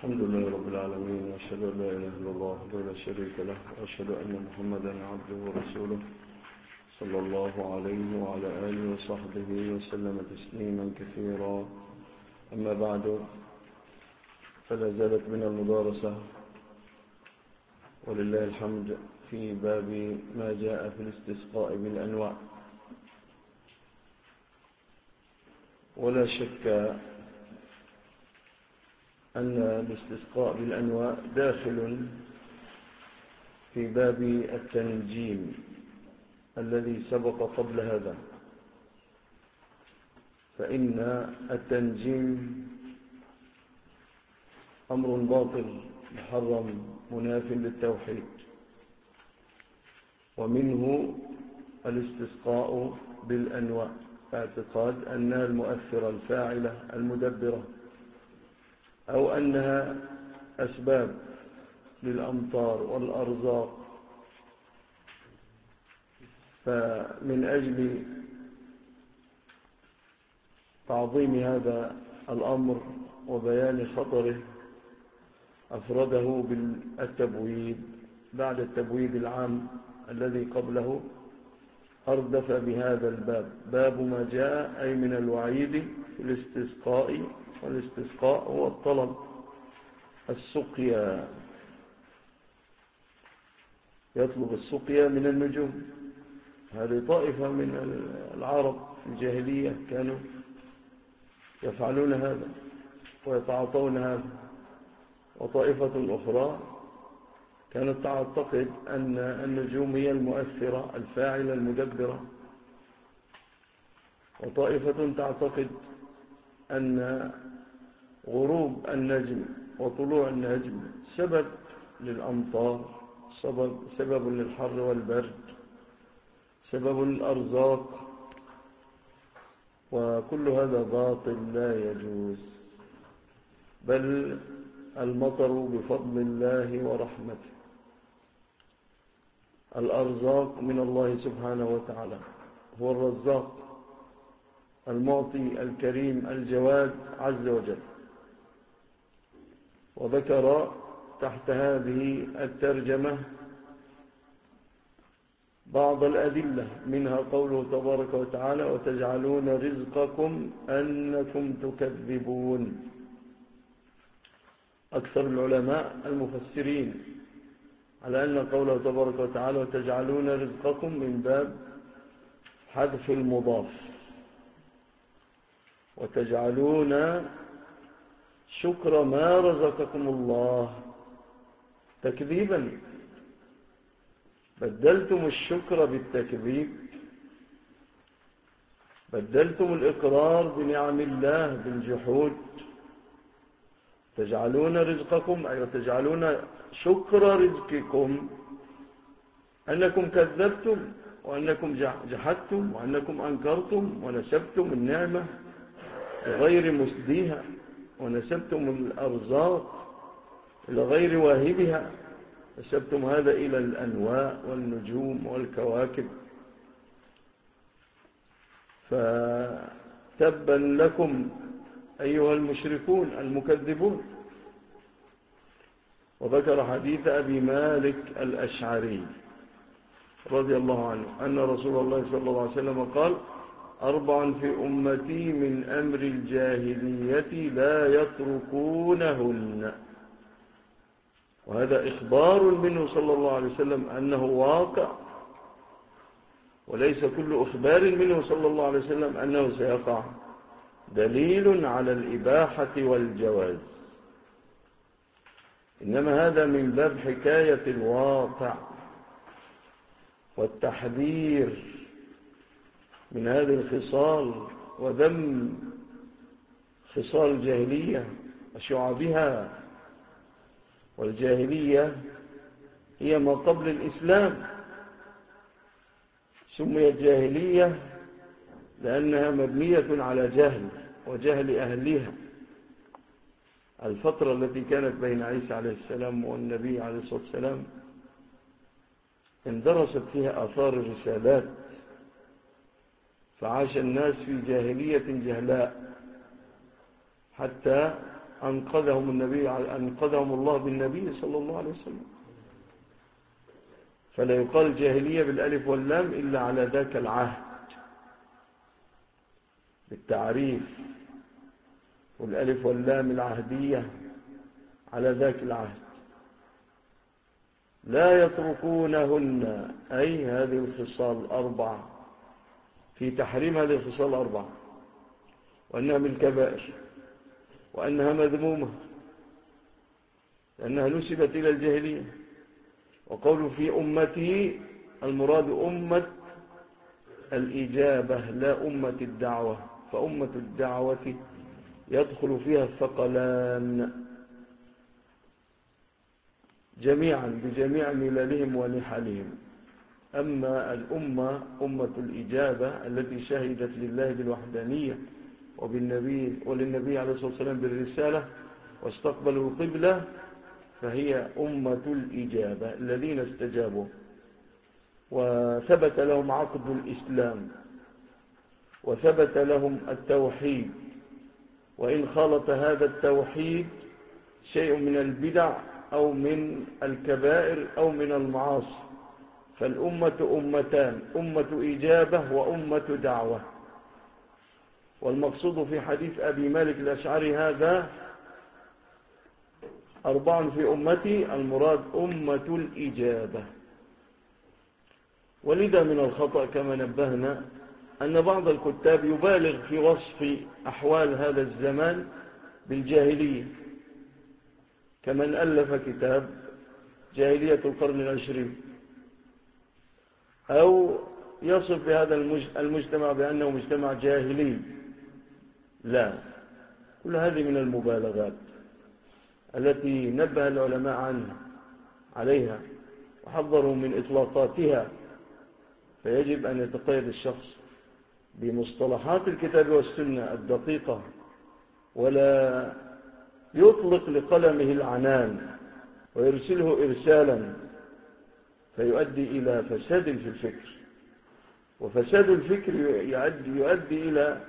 الحمد لله رب العالمين، وأشهد أن لا إله إلا الله وحده لا شريك له، وأشهد أن محمدا عبده ورسوله صلى الله عليه وعلى آله وصحبه وسلم تسليما كثيرا. أما بعد، فلا زالت من المدارسة ولله الحمد في باب ما جاء في الاستسقاء بالأنواع. ولا شك أن الاستسقاء بالأنواع داخل في باب التنجيم الذي سبق قبل هذا، فإن التنجيم أمر باطل محرم مناف للتوحيد، ومنه الاستسقاء بالأنواع، اعتقاد أنها المؤثرة الفاعلة المدبرة، أو أنها أسباب للأمطار والأرزاق. فمن أجل تعظيم هذا الأمر وبيان خطره أفرده بالتبويب بعد التبويب العام الذي قبله، أردف بهذا الباب، باب ما جاء أي من الوعيد في الاستسقاء. والاستسقاء هو الطلب، السقيا، يطلب السقيا من النجوم. هذه طائفة من العرب في الجاهلية كانوا يفعلون هذا ويتعاطون هذا، وطائفة أخرى كانت تعتقد أن النجوم هي المؤثرة الفاعلة المدبرة، وطائفة تعتقد أن غروب النجم وطلوع النجم سبب للأمطار، سبب للحر والبرد، سبب للأرزاق، وكل هذا باطل لا يجوز، بل المطر بفضل الله ورحمته. الأرزاق من الله سبحانه وتعالى، هو الرزاق المعطي الكريم الجواد عز وجل. وذكر تحت هذه الترجمة بعض الأدلة، منها قوله تبارك وتعالى: وتجعلون رزقكم أنكم تكذبون. أكثر العلماء المفسرين على أن قوله تبارك وتعالى وتجعلون رزقكم من باب حذف المضاف، وتجعلون شكر ما رزقكم الله تكذيبا، بدلتم الشكر بالتكذيب، بدلتم الإقرار بنعم الله بالجحود. تجعلون رزقكم أي وتجعلون شكر رزقكم أنكم كذبتم، وأنكم جحدتم، وأنكم أنكرتم، ونسبتم النعمة لغير مسديها، ونسبتم الأرزاق إلى غير واهبها، نسبتم هذا إلى الأنواع والنجوم والكواكب. فتبا لكم أيها المشركون المكذبون. وذكر حديث أبي مالك الأشعري رضي الله عنه أن رسول الله صلى الله عليه وسلم قال: 4 في أمتي من أمر الجاهلية لا يتركونهن. وهذا إخبار منه صلى الله عليه وسلم أنه واقع، وليس كل إخبار منه صلى الله عليه وسلم أنه سيقع، دليل على الإباحة والجواز. إنما هذا من باب حكاية الواقع والتحذير من هذه الخصال وذم خصال الجاهلية وشعبها. والجاهلية هي ما قبل الإسلام، سميت جاهلية لأنها مبنية على جهل وجهل أهلها. الفترة التي كانت بين عيسى عليه السلام والنبي عليه الصلاة والسلام اندرست فيها آثار الرسالات، فعاش الناس في جاهلية جهلاء، حتى أنقذهم الله بالنبي صلى الله عليه وسلم. فلا يقال جاهلية بالألف واللام إلا على ذاك العهد بالتعريف، والألف واللام العهدية على ذاك العهد. لا يتركونهن، أي هذه الخصال الأربعة، في تحريم هذه الخصال الأربعة، وأنها من الكبائر، وأنها مذمومة لأنها نسبت إلى الجاهلية. وقوله في أمتي المراد أمة الإجابة لا أمة الدعوة، فأمة الدعوة يدخل فيها الثقلان جميعا بجميع مللهم ونحلهم. أما الأمة أمة الإجابة التي شهدت لله بالوحدانية وللنبي عليه الصلاة والسلام بالرسالة واستقبلوا القبلة، فهي أمة الإجابة الذين استجابوا وثبت لهم عقد الإسلام وثبت لهم التوحيد، وإن خالط هذا التوحيد شيء من البدع أو من الكبائر أو من المعاصي، فالأمة أمتان، أمة إجابة وأمة دعوة. والمقصود في حديث أبي مالك الأشعري هذا 4 في أمتي، المراد أمة الإجابة. ولذا من الخطأ كما نبهنا أن بعض الكتاب يبالغ في وصف أحوال هذا الزمان بالجاهلية، كمن ألف كتاب جاهلية القرن العشرين، أو يصف بهذا المجتمع بأنه مجتمع جاهلي. لا، كل هذه من المبالغات التي نبه العلماء عليها وحذروا من إطلاقاتها. فيجب أن يتقيد الشخص بمصطلحات الكتاب والسنة الدقيقة، ولا يطلق لقلمه العنان ويرسله إرسالا فيؤدي إلى فساد في الفكر، وفساد الفكر يؤدي إلى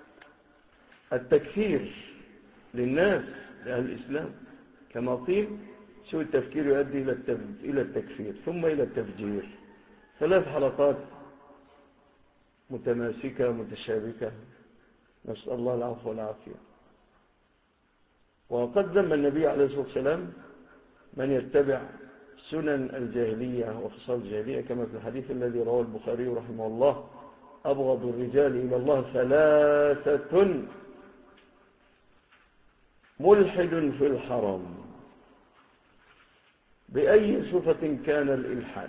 التكفير للناس لأهل الإسلام، كما قيل سوء التفكير يؤدي إلى التكفير ثم إلى التفجير. 3 حلقات متماسكة متشابكة، نسأل الله العفو والعافية. وقد ذم النبي عليه الصلاة والسلام من يتبع سنن الجاهلية وخصال الجاهلية، كما في الحديث الذي رواه البخاري رحمه الله: أبغض الرجال إلى الله 3: ملحد في الحرم، بأي صفة كان الإلحاد،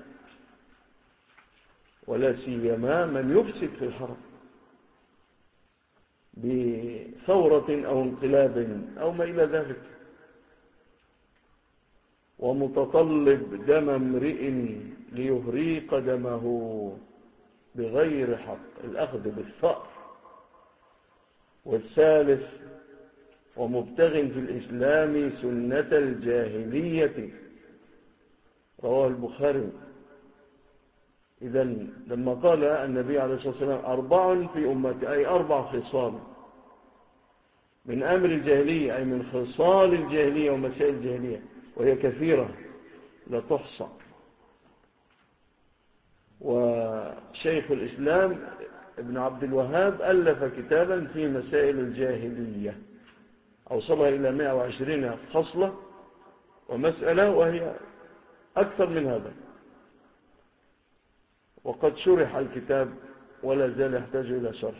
ولا سيما من يفسد في الحرم بثورة أو انقلاب أو ما إلى ذلك، ومتطلب دم امرئ ليهريق دمه بغير حق، الأخذ بالثأر. والثالث: ومبتغ في الإسلام سنة الجاهلية، رواه البخاري. إذن لما قال النبي عليه الصلاة والسلام 4 في أمتي، أي 4 خصال من أمر الجاهلية، أي من خصال الجاهلية ومسائل الجاهلية، وهي كثيرة لا تحصى. وشيخ الإسلام ابن عبد الوهاب ألف كتابا في مسائل الجاهلية أوصلها إلى 120 خصلة ومسألة، وهي أكثر من هذا، وقد شرح الكتاب ولا زال يحتاج إلى شرح.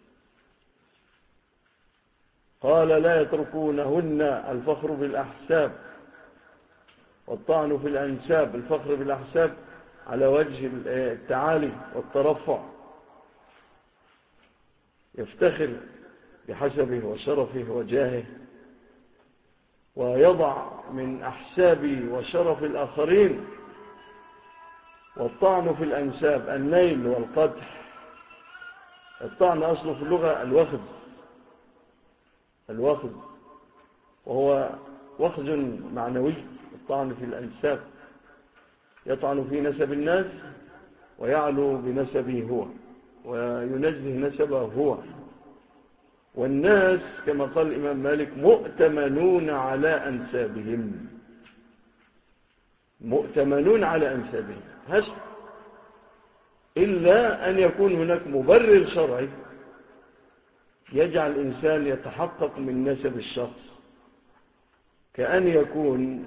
قال: لا يتركونهن، الفخر بالأحساب والطعن في الأنساب، الفخر بالأحساب على وجه التعالي والترفع، يفتخر بحسبه وشرفه وجاهه، ويضع من أحساب وشرف الآخرين. والطعن في الأنساب النيل والقدح. الطعن أصله في اللغة الوخز، وهو وخز معنوي. الطعن في الأنساب يطعن في نسب الناس ويعلو بنسبه هو وينزه نسبه هو، والناس كما قال الإمام مالك مؤتمنون على أنسابهم، مؤتمنون على أنسابهم، إلا أن يكون هناك مبرر شرعي يجعل الإنسان يتحقق من نسب الشخص، كأن يكون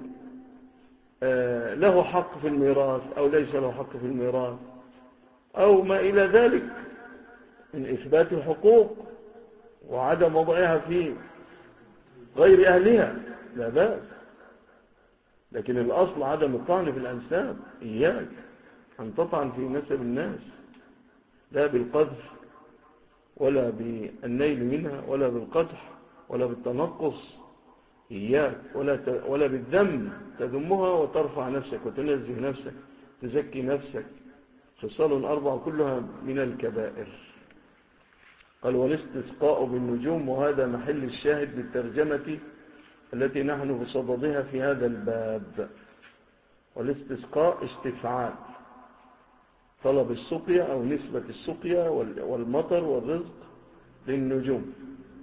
له حق في الميراث أو ليس له حق في الميراث أو ما إلى ذلك من إثبات الحقوق وعدم وضعها في غير أهلها، لا بأس. لكن الأصل عدم الطعن في الأنساب، إياك أن تطعن في نسب الناس، لا بالقذف ولا بالنيل منها ولا بالقدح ولا بالتنقص، إياك ولا بالذم تذمها وترفع نفسك وتنزه نفسك تزكي نفسك. خصال 4 كلها من الكبائر. قال والاستسقاء بالنجوم، وهذا محل الشاهد بالترجمة التي نحن بصددها في هذا الباب. والاستسقاء استفعال، طلب السقيا أو نسبة السقيا والمطر والرزق للنجوم.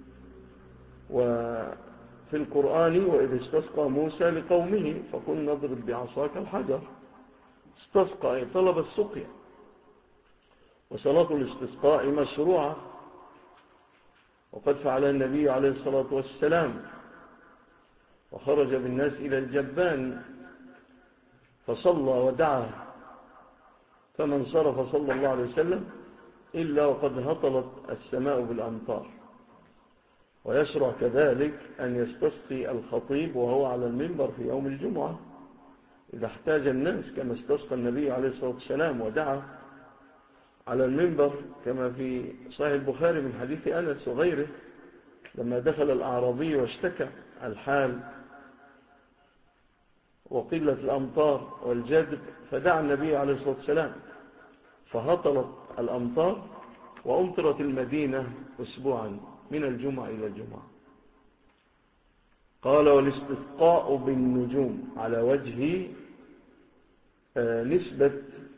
وفي القرآن وإذ استسقى موسى لقومه فقل نضرب بعصاك الحجر، استسقى طلب السقيا. وصلاة الاستسقاء مشروعة، وقد فعل النبي عليه الصلاة والسلام، وخرج بالناس إلى الجبان فصلى ودعا، فمن صرف صلى الله عليه وسلم إلا وقد هطلت السماء بالأمطار. ويشرع كذلك أن يستسقي الخطيب وهو على المنبر في يوم الجمعة إذا احتاج الناس، كما استسقى النبي عليه الصلاة والسلام ودعا على المنبر كما في صحيح البخاري من حديث أنس وغيره، لما دخل الأعرابي واشتكى الحال وقلة الأمطار والجدب، فدعا النبي عليه الصلاة والسلام فهطلت الأمطار وأمطرت المدينة أسبوعا من الجمعة إلى الجمعة. قال والاستسقاء بالنجوم على وجه نسبة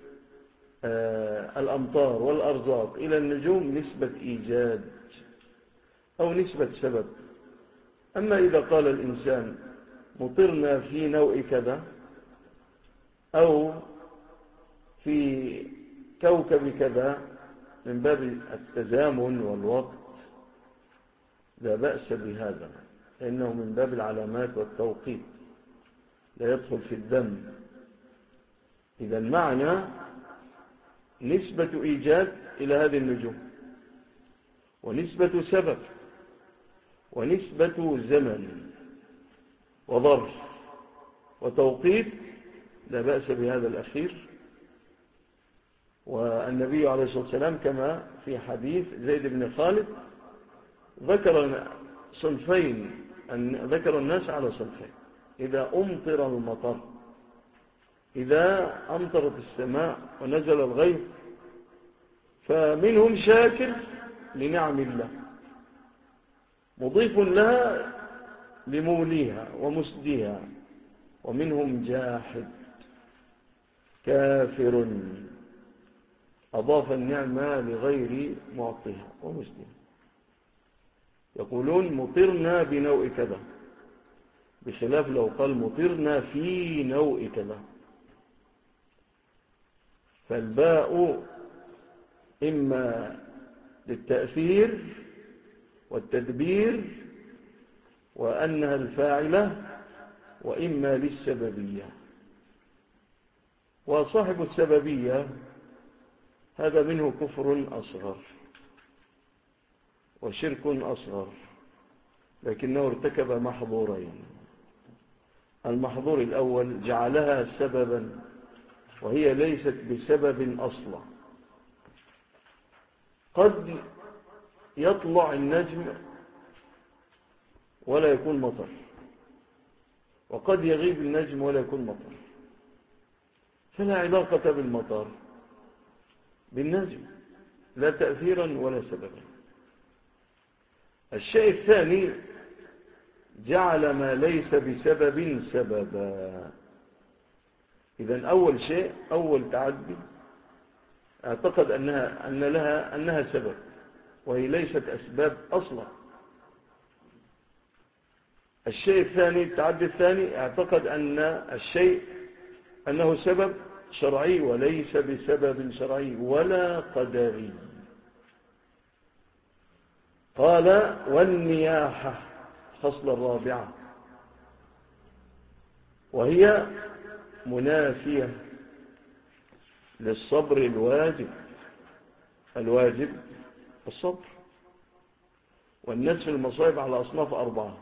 الأمطار والأرزاق إلى النجوم نسبة إيجاد أو نسبة سبب. أما إذا قال الإنسان مطرنا في نوع كذا أو في كوكب كذا من باب التزامن والوقت لا بأس بهذا، لأنه من باب العلامات والتوقيت لا يدخل في الذم. إذا المعنى نسبة إيجاد إلى هذه النجوم، ونسبة سبب، ونسبة زمن وظرف وتوقيت لا بأس بهذا الأخير. والنبي عليه الصلاة والسلام كما في حديث زيد بن خالد ذكر صنفين، ذكر الناس على صنفين: إذا أمطر المطر، إذا أمطرت السماء ونزل الغيث، فمنهم شاكر لنعم الله مضيف لها لموليها ومسديها، ومنهم جاحد كافر أضاف النعمة لغير معطيها ومسديها. يقولون مطرنا بنوع كذا، بخلاف لو قال مطرنا في نوع كذا. فالباء إما للتأثير والتدبير وأنها الفاعلة، وإما للسببية. وصاحب السببية هذا منه كفر أصغر وشرك أصغر، لكنه ارتكب محظورين. المحظور الأول جعلها سببا وهي ليست بسبب أصلا. قد يطلع النجم ولا يكون مطر، وقد يغيب النجم ولا يكون مطر، فلا علاقة بالمطر بالنجم، لا تأثيرا ولا سببا. الشيء الثاني جعل ما ليس بسبب سببا. إذن أول شيء، أول تعدي، اعتقد أنها سبب وهي ليست أسباب أصلا، الشيء الثاني، التعدي الثاني، اعتقد أن الشيء أنه سبب شرعي وليس بسبب شرعي ولا قدري. قال والنياحة خصلة الرابعة، وهي منافية للصبر الواجب. الواجب الصبر، والناس في المصائب على أصناف 4: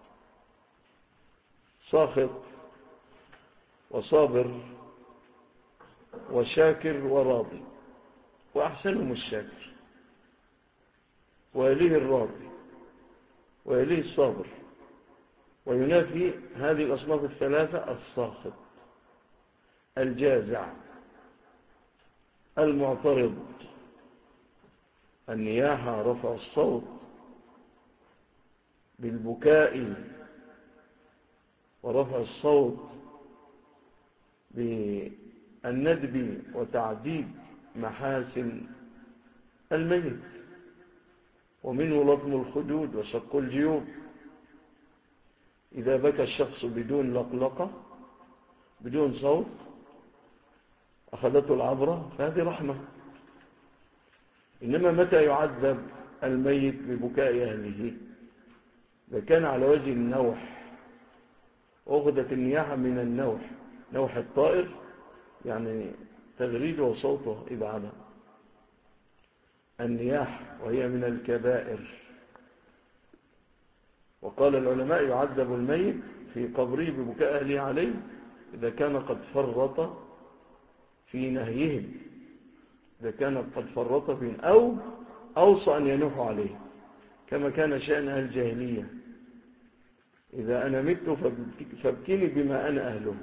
ساخط وصابر وشاكر وراضي، وأحسنهم الشاكر، ويليه الراضي، ويليه الصابر، وينافي هذه الأصناف الثلاثة الساخط، الجازع، المعترض. النياحة رفع الصوت بالبكاء، ورفع الصوت بالندب وتعديد محاسن الميت، ومنه لطم الخدود وشق الجيوب. إذا بكى الشخص بدون لقلقة، بدون صوت، أخذته العبرة، فهذه رحمة. إنما متى يعذب الميت ببكاء أهله؟ إذا كان على وجه النوح، أخذت النياحة من النوح، نوح الطائر، يعني تغريده وصوته إبعادا. النياح وهي من الكبائر. وقال العلماء يعذب الميت في قبره ببكاء أهله عليه إذا كان قد فرط في نهيهم، إذا كان قد فرط في أو أوصى أن ينوحوا عليه، كما كان شأن أهل الجاهلية: إذا أنا مت فابكني بما أنا أهله.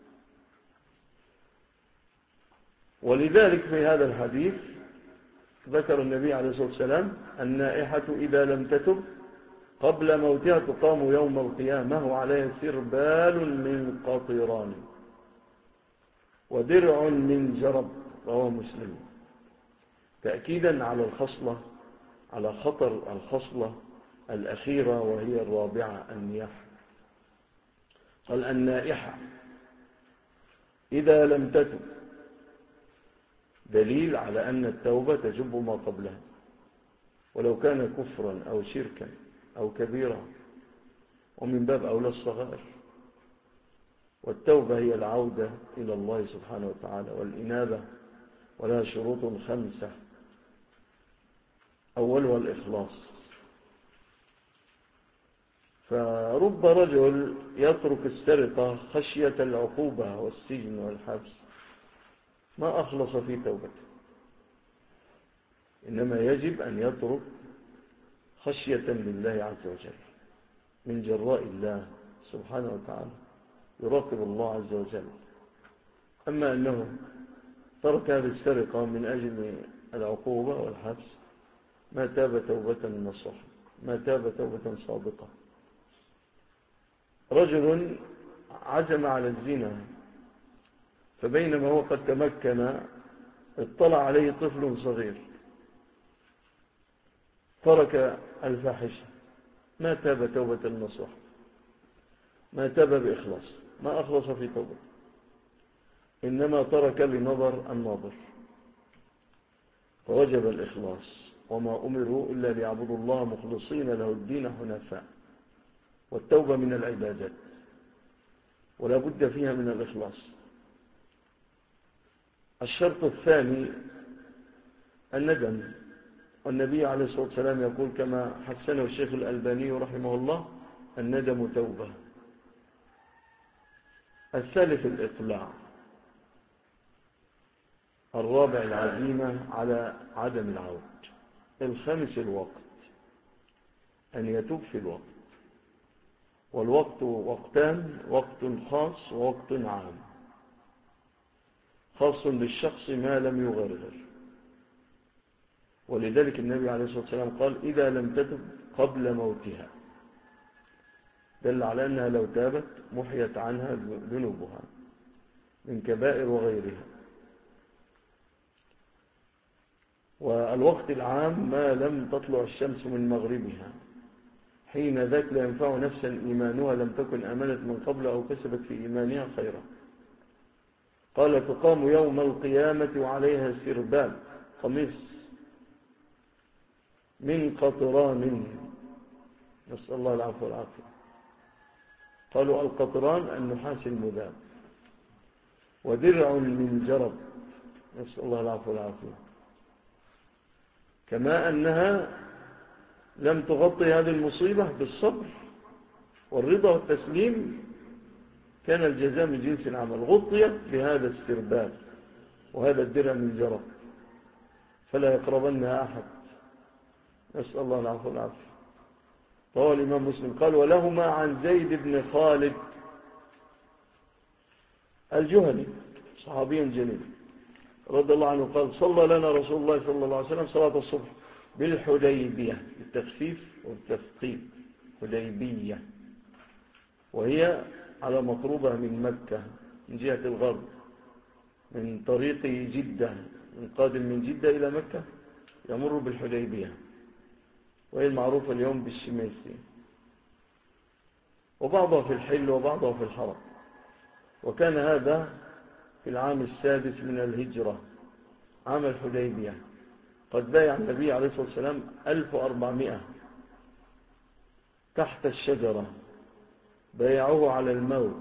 ولذلك في هذا الحديث ذكر النبي عليه الصلاة والسلام: النائحة إذا لم تتب قبل موتها تقام يوم القيامة وعليها سربال من قطران ودرع من جرب. رواه مسلم، تأكيدا على الخصلة، على خطر الخصلة الأخيرة وهي الرابعة، النياحة. قال النائحة إذا لم تتب، دليل على أن التوبة تجب ما قبلها، ولو كان كفرا أو شركا أو كبيرا، ومن باب أولى الصغائر. والتوبة هي العودة إلى الله سبحانه وتعالى والإنابة، ولها شروط 5: أولها الإخلاص. فرب رجل يترك السرقة خشية العقوبة والسجن والحبس ما أخلص في توبته، إنما يجب أن يترك خشية لله عز وجل من جراء الله سبحانه وتعالى، يراقب الله عز وجل. أما أنه ترك هذه السرقة من أجل العقوبة والحبس ما تاب توبة نصوحا، ما تاب توبة صادقة. رجل عزم على الزنا، فبينما هو قد تمكن اطلع عليه طفل صغير، ترك الفاحشة، ما تاب توبة نصوح، ما تاب بإخلاص، ما أخلص في توبة، إنما ترك لنظر الناظر. فوجب الإخلاص، وما أمروا إلا ليعبدوا الله مخلصين له الدين حنفاء. والتوبة من العبادات ولا بد فيها من الإخلاص. الشرط الثاني الندم، والنبي عليه الصلاة والسلام يقول كما حسنه الشيخ الألباني رحمه الله: الندم توبة. الثالث الإقلاع. الرابع العزيمة على عدم العود. الخامس الوقت، أن يتوب في الوقت. والوقت وقتان: وقت خاص ووقت عام. خاص للشخص ما لم يغرغر، ولذلك النبي عليه الصلاة والسلام قال: إذا لم تتب قبل موتها، دل على أنها لو تابت محيت عنها ذنوبها من كبائر وغيرها. والوقت العام ما لم تطلع الشمس من مغربها، حين ذاك لا ينفع نفسا إيمانها لم تكن آمنت من قبل أو كسبت في إيمانها خيرا. قال تقام يوم القيامة وعليها سربال قميص من قطران، نسأل الله العفو والعافية. قالوا القطران النحاس المذاب، ودرع من جرب، نسأل الله العفو والعافية. كما أنها لم تغطي هذه المصيبة بالصبر والرضا والتسليم، كان الجزاء من جنس العمل، غطيت بهذا السربال وهذا الدرع من جرب، فلا يقربنها أحد، نسأل الله العفو والعافية. رواه الإمام مسلم. قال ولهما عن زيد بن خالد الجهني صحابي جليل رضي الله عنه قال صلى لنا رسول الله صلى الله عليه وسلم صلاة الصبح بالحديبية، بالتخفيف والتثقيل، حديبية، وهي على مقربة من مكة من جهة الغرب، من طريق جدة، من قادم من جدة إلى مكة يمر بالحديبية، وهي المعروفة اليوم بالشميسي، وبعضها في الحل وبعضها في الحرم. وكان هذا في العام 6 من الهجرة، عام الحديبية. قد بايع النبي عليه الصلاة والسلام 1400 تحت الشجرة، بايعوه على الموت.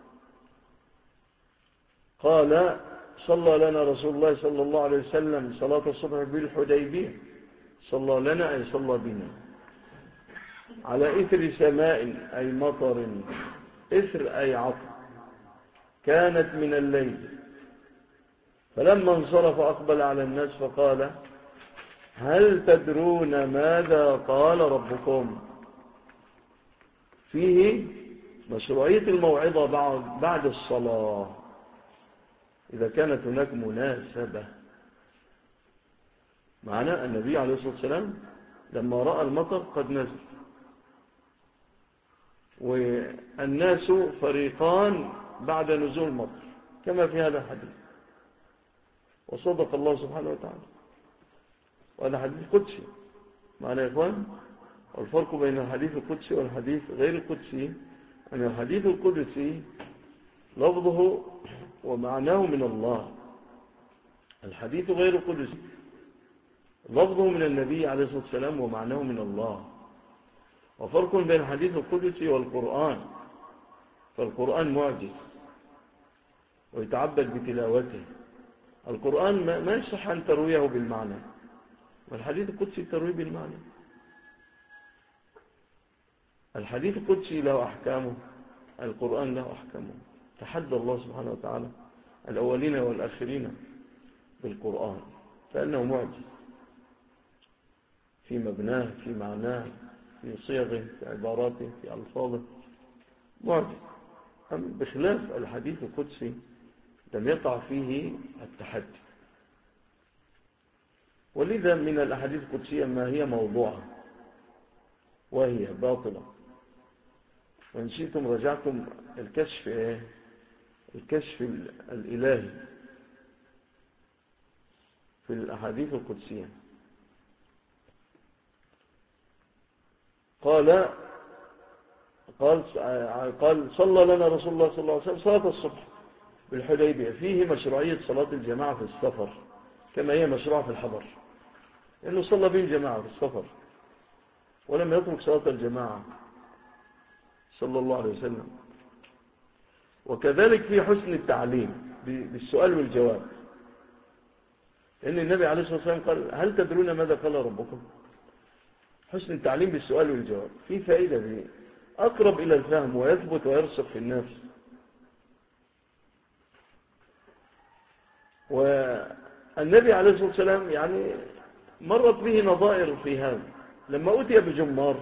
قال صلى لنا رسول الله صلى الله عليه وسلم صلاة الصبح بالحديبية، صلى لنا أي صلى بنا، على إثر سماء أي مطر، إثر أي عطر، كانت من الليل. فلما انصرف أقبل على الناس فقال هل تدرون ماذا قال ربكم؟ فيه مشروعية الموعظة بعد الصلاة إذا كانت هناك مناسبة. معنى النبي عليه الصلاة والسلام لما رأى المطر قد نزل، والناس فريقان بعد نزول المطر كما في هذا الحديث، وصدق الله سبحانه وتعالى، وهذا حديث قدسي. معنى يا إخوان الفرق بين الحديث القدسي والحديث غير القدسي أن الحديث القدسي لفظه ومعناه من الله، الحديث غير القدسي لفظه من النبي عليه الصلاة والسلام ومعناه من الله. وفرق بين الحديث القدسي والقرآن، فالقرآن معجز ويتعبد بتلاوته. القرآن ما يصح أن ترويه بالمعنى، والحديث القدسي ترويه بالمعنى. الحديث القدسي له أحكامه، القرآن له أحكامه. تحدى الله سبحانه وتعالى الأولين والآخرين بالقرآن لأنه معجز في مبناه، في معناه، في صيغه، في عباراته، في ألفاظه، معجز. بخلاف الحديث القدسي لم يقع فيه التحدي. ولذا من الأحاديث القدسية ما هي موضوعة وهي باطلة. وإن شئتم رجعتم الكشف الإلهي في الأحاديث القدسية. قال صلى لنا رسول الله صلى الله عليه وسلم صلاة الصبح بالحديبية، فيه مشروعية صلاة الجماعة في السفر كما هي مشروعة في الحضر، لأنه صلى بهم جماعة في السفر ولم يترك صلاة الجماعة صلى الله عليه وسلم. وكذلك في حسن التعليم بالسؤال والجواب، لأن النبي عليه الصلاة والسلام قال هل تدرون ماذا قال ربكم؟ حسن التعليم بالسؤال والجواب في فائدة فيه أقرب إلى الفهم ويثبت ويرسخ في النفس. والنبي عليه الصلاة والسلام يعني مرت به نظائر في هذا. لما أتي بجمار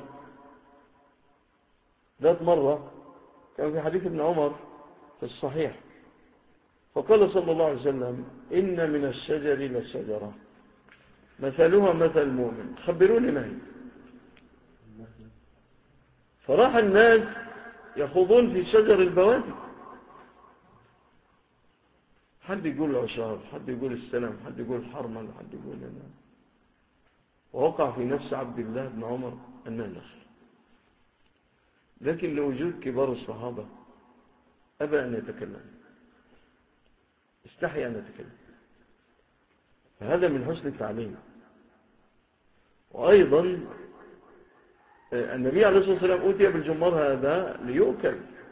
ذات مرة كان في حديث ابن عمر في الصحيح، فقال صلى الله عليه وسلم إن من الشجر للشجرة مثلها مثل المؤمن، خبروني ما هي. فراح الناس يخوضون في شجر البوادي، حد يقول العشار، حد يقول السلام، حد يقول الحرمل، حد يقول النار. ووقع في نفس عبد الله بن عمر أنها نخل. لكن لوجود كبار الصحابة أبى أن يتكلم، استحي أن يتكلم. فهذا من حسن التعليم. وأيضا النبي عليه الصلاة والسلام أوتي بالجمار هذا ليؤكل،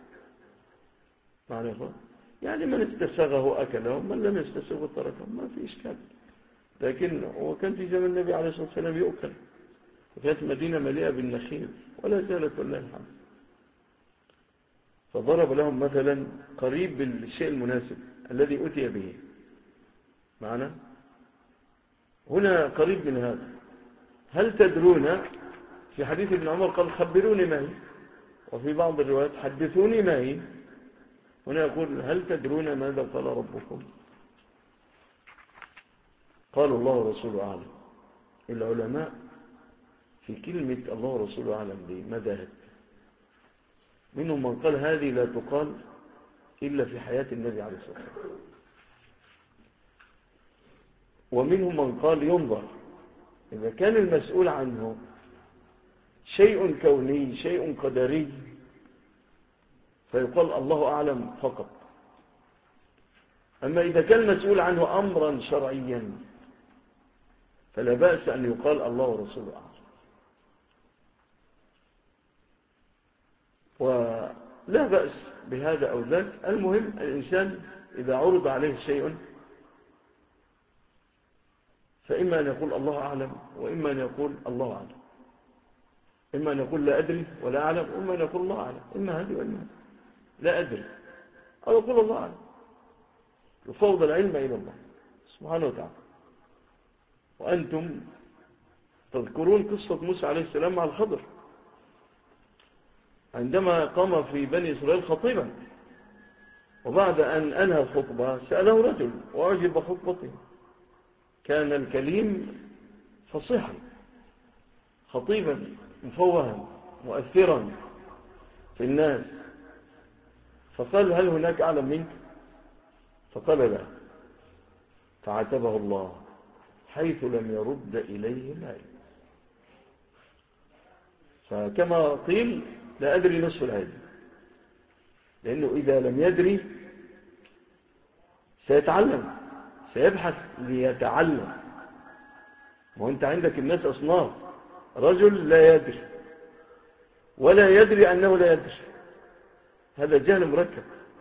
معنى يعني من استساغه أكله، من لم يستساغه تركه، ما في إشكال. لكن وكان في زمن النبي عليه الصلاة والسلام يؤكل، وكانت مدينة مليئة بالنخيل ولا زالت والله الحمد. فضرب لهم مثلا قريب بالشيء المناسب الذي أتي به، معنا هنا قريب من هذا. هل تدرون، في حديث ابن عمر قال خبروني ما هي، وفي بعض الروايات حدثوني ما هي. هنا يقول هل تدرون ماذا قال ربكم؟ قالوا الله ورسوله أعلم. العلماء في كلمة الله ورسوله أعلم دي مذاهب. منهم من قال هذه لا تقال إلا في حياة النبي عليه الصلاة والسلام، ومنهم من قال ينظر إذا كان المسؤول عنه شيء كوني شيء قدري فيقال الله أعلم فقط. أما إذا كان المسؤول عنه أمرا شرعيا فلا بأس أن يقال الله ورسوله أعلم. ولا بأس بهذا أو ذاك. المهم الإنسان إذا عرض عليه شيء فإما أن يقول الله أعلم، وإما أن يقول الله أعلم. إما أن يقول لا أدري ولا أعلم، وإما أن يقول الله أعلم. إما هذه وإما هذه. لا أدري أو يقول الله أعلم. يفوض العلم إلى الله سبحانه وتعالى. وأنتم تذكرون قصة موسى عليه السلام مع الخضر عندما قام في بني إسرائيل خطيبا، وبعد أن أنهى الخطبة سأله رجل وأعجب خطبته. كان الكليم فصيحا خطيبا مفوها مؤثرا في الناس، فقال هل هناك أعلم منك؟ فقال لا، فعاتبه الله حيث لم يرد إليه العلم. فكما قيل لا أدري نصف العلم، لأنه إذا لم يدري سيتعلم، سيبحث ليتعلم. وأنت عندك الناس أصناف، رجل لا يدري ولا يدري أنه لا يدري، هذا جهل مركب.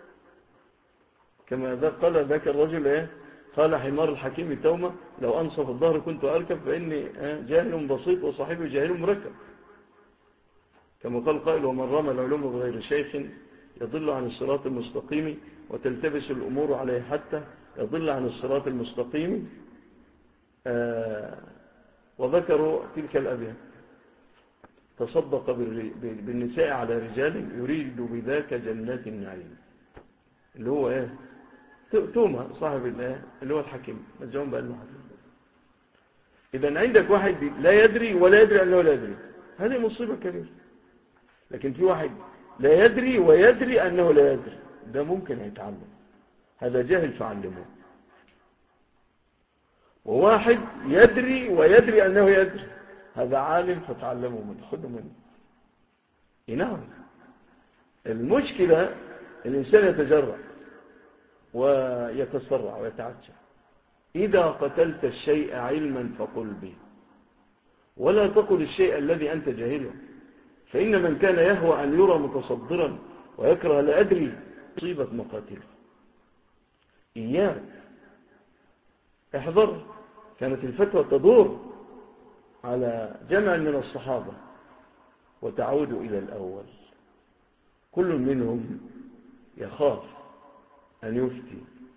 كما قال ذاك الرجل إيه؟ قال حمار الحكيم تومة لو أنصف الظهر كنت أركب، فإني جاهل بسيط وصاحبي جاهل مركب. كما قال قائل ومن رمى العلوم بغير شيخ يضل عن الصراط المستقيم وتلتبس الأمور عليه حتى يضل عن الصراط المستقيم. وذكروا تلك الأبيات تصدق بالنساء على رجال يريد بذاك جنات النعيم، اللي هو ايه؟ تومة صاحب اللي هو الحكيم مجموع بأنه حكيم. إذا عندك واحد لا يدري ولا يدري أنه لا يدري، هذه مصيبة كبيرة. لكن في واحد لا يدري ويدري أنه لا يدري، ده ممكن يتعلم، هذا جاهل فعلمه. وواحد يدري ويدري أنه يدري، هذا عالم فتعلمه منه، خذه منه. نعم، المشكلة الإنسان يتجرأ ويتسرع ويتعجب. إذا قتلت الشيء علما فقل به، ولا تقل الشيء الذي أنت جاهله. فإن من كان يهوى أن يرى متصدرا ويكره لا أدري مصيبة مقاتله. إياك احذر. كانت الفتوى تدور على جمع من الصحابة وتعود إلى الأول، كل منهم يخاف أن يفتي.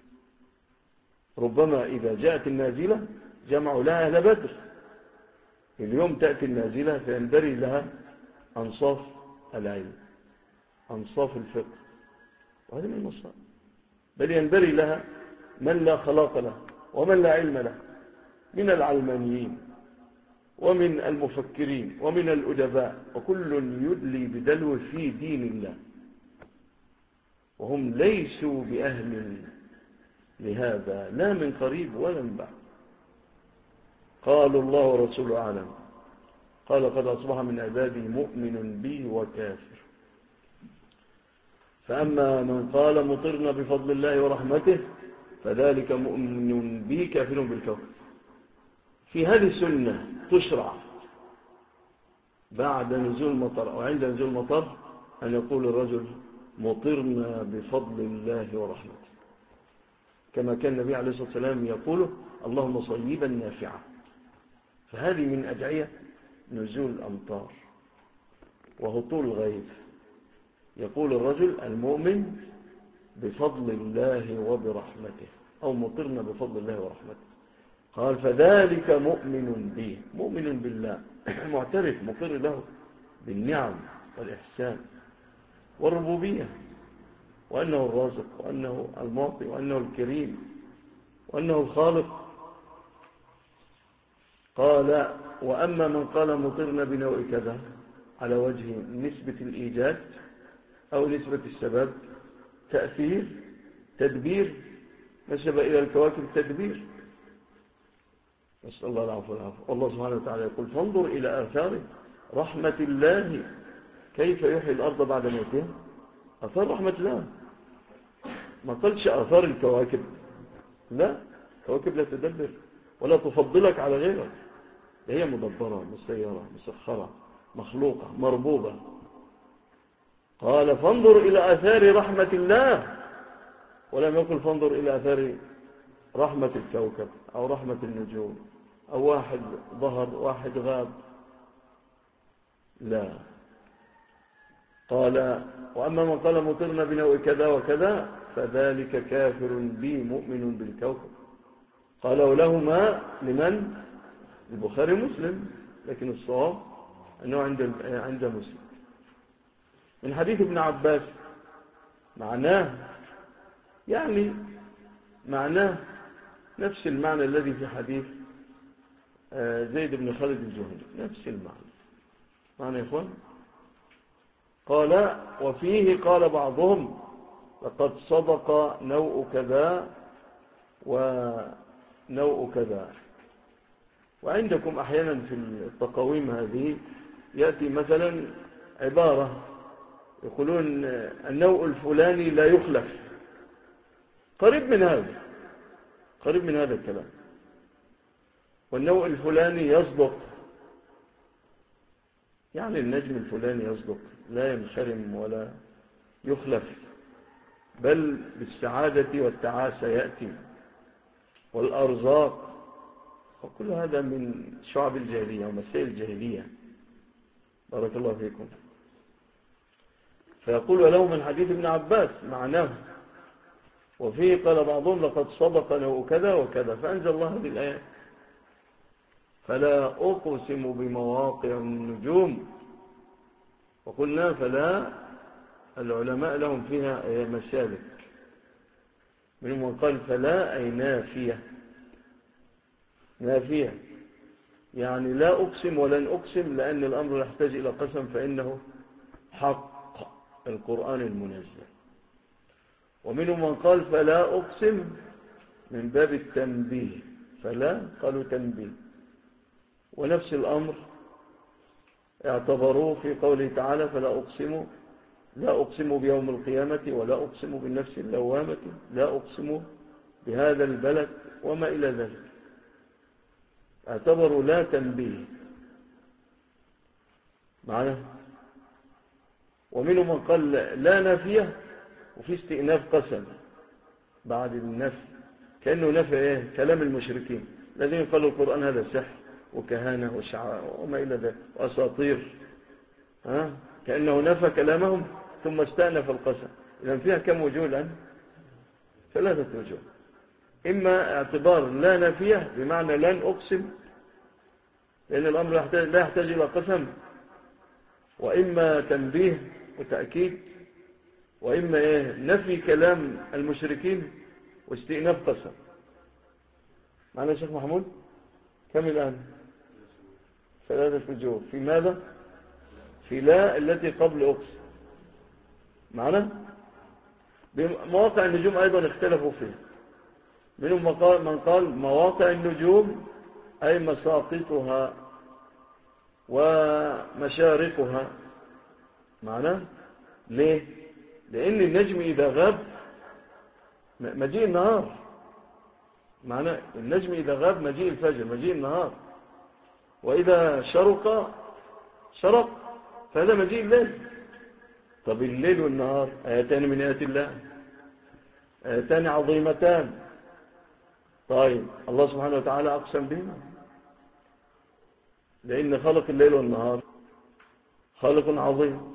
ربما إذا جاءت النازلة جمعوا لها أهل بدر، اليوم تأتي النازلة فينبري لها أنصاف العلم، أنصاف الفقه، وهذا من المصائب. بل ينبري لها من لا خلاق له ومن لا علم له، من العلمانيين ومن المفكرين ومن الأدباء، وكل يدلي بدلو في دين الله، وهم ليسوا بأهل لهذا لا من قريب ولا من بعد. قالوا الله ورسوله أعلم. قال قد أصبح من عبادي مؤمن بي وكافر. فأما من قال مطرنا بفضل الله ورحمته فذلك مؤمن بي كافر بالكوكب. في هذه السنة تشرع بعد نزول المطر أو عند نزول المطر أن يقول الرجل مطرنا بفضل الله ورحمته، كما كان النبي عليه الصلاة والسلام يقول اللهم صيبا نافعا. فهذه من أدعية نزول الأمطار وهطول الغيث. يقول الرجل المؤمن بفضل الله وبرحمته أو مطرنا بفضل الله ورحمته. قال فذلك مؤمن به، مؤمن بالله معترف مقر له بالنعم والإحسان والربوبية، وأنه الرازق وأنه المعطي وأنه الكريم وأنه الخالق. قال وأما من قال مطرنا بنوع كذا على وجه نسبة الإيجاد أو نسبة السبب، تأثير، تدبير، نسب إلى الكواكب تدبير، نسأل الله العفو والعافية. والله سبحانه وتعالى يقول فانظر إلى آثار رحمة الله كيف يحيي الأرض بعد موتها. آثار رحمة الله، ما قلتش آثار الكواكب، لا، الكواكب لا تدبر ولا تفضلك على غيرك، هي مدبرة مسيرة مسخرة مخلوقة مربوبة. قال فانظر إلى آثار رحمة الله، ولم يقل فانظر إلى آثار رحمة الكوكب أو رحمة النجوم أو واحد ظهر واحد غاب، لا. قال وأما من قال مطرنا بنوع كذا وكذا فذلك كافر بي مؤمن بالكوكب. قال ولهما لمن؟ البخاري مسلم، لكن الصواب أنه عند مسلم من حديث ابن عباس. معناه نفس المعنى الذي في حديث زيد بن خالد الجهني، نفس المعنى. معنى يا إخوان؟ قال وفيه قال بعضهم لقد صدق نوء كذا ونوء كذا. وعندكم أحيانا في التقاويم هذه يأتي مثلا عبارة يقولون النوء الفلاني لا يخلف، قريب من هذا الكلام. والنوء الفلاني يصدق، يعني النجم الفلاني يصدق لا ينخرم ولا يخلف، بل بالسعادة والتعاسة يأتي والأرزاق، وكل هذا من شعب الجاهلية ومسائل الجاهلية. بارك الله فيكم. فيقول له من حديث ابن عباس معناه وفيه قال بعضهم لقد صدق نوء كذا وكذا، فأنزل الله هذه الآيات فلا أقسم بمواقع النجوم. وقلنا فلا العلماء لهم فيها مسالك، منهم من قال فلا أي نافية، يعني لا أقسم ولن أقسم لأن الأمر يحتاج إلى قسم فإنه حق القرآن المنزل. ومنهم من قال فلا أقسم من باب التنبيه، فلا قالوا تنبيه. ونفس الأمر اعتبروه في قوله تعالى فلا لا أقسم بيوم القيامة ولا أقسم بالنفس اللوامة لا أقسم بهذا البلد وما إلى ذلك، اعتبروا لا تنبيه معنا. ومنهم من قال لا نافية وفي استئناف قسم بعد النفي، كأنه نفي كلام المشركين الذين قالوا القرآن هذا سحر وكهانة وشعراء وما إلى ذلك وأساطير، كأنه نفى كلامهم ثم استأنف القسم. إذن فيها كم وجوه الآن؟ 3 وجوه. إما اعتبار لا نافية بمعنى لن أقسم لأن الأمر لا يحتاج إلى قسم، وإما تنبيه وتأكيد، وإما نفي كلام المشركين واستئناف قسم. معنا يا شيخ محمود؟ كم الآن؟ 3 وجوه. في ماذا؟ في لا التي قبل أقسم. معنا؟ بمواقع النجوم أيضا اختلفوا فيه، منهم من قال مواقع النجوم أي مساقطها ومشارقها. معنا؟ ليه؟ لأن النجم إذا غاب مجيء النهار، معنى النجم إذا غاب مجيء الفجر، مجيء النهار. وإذا شرق فهذا مجيء الليل. طب الليل والنهار آيتان من آيات الله، آيتان عظيمتان. طيب الله سبحانه وتعالى أقسم بهما، لأن خلق الليل والنهار خالق عظيم.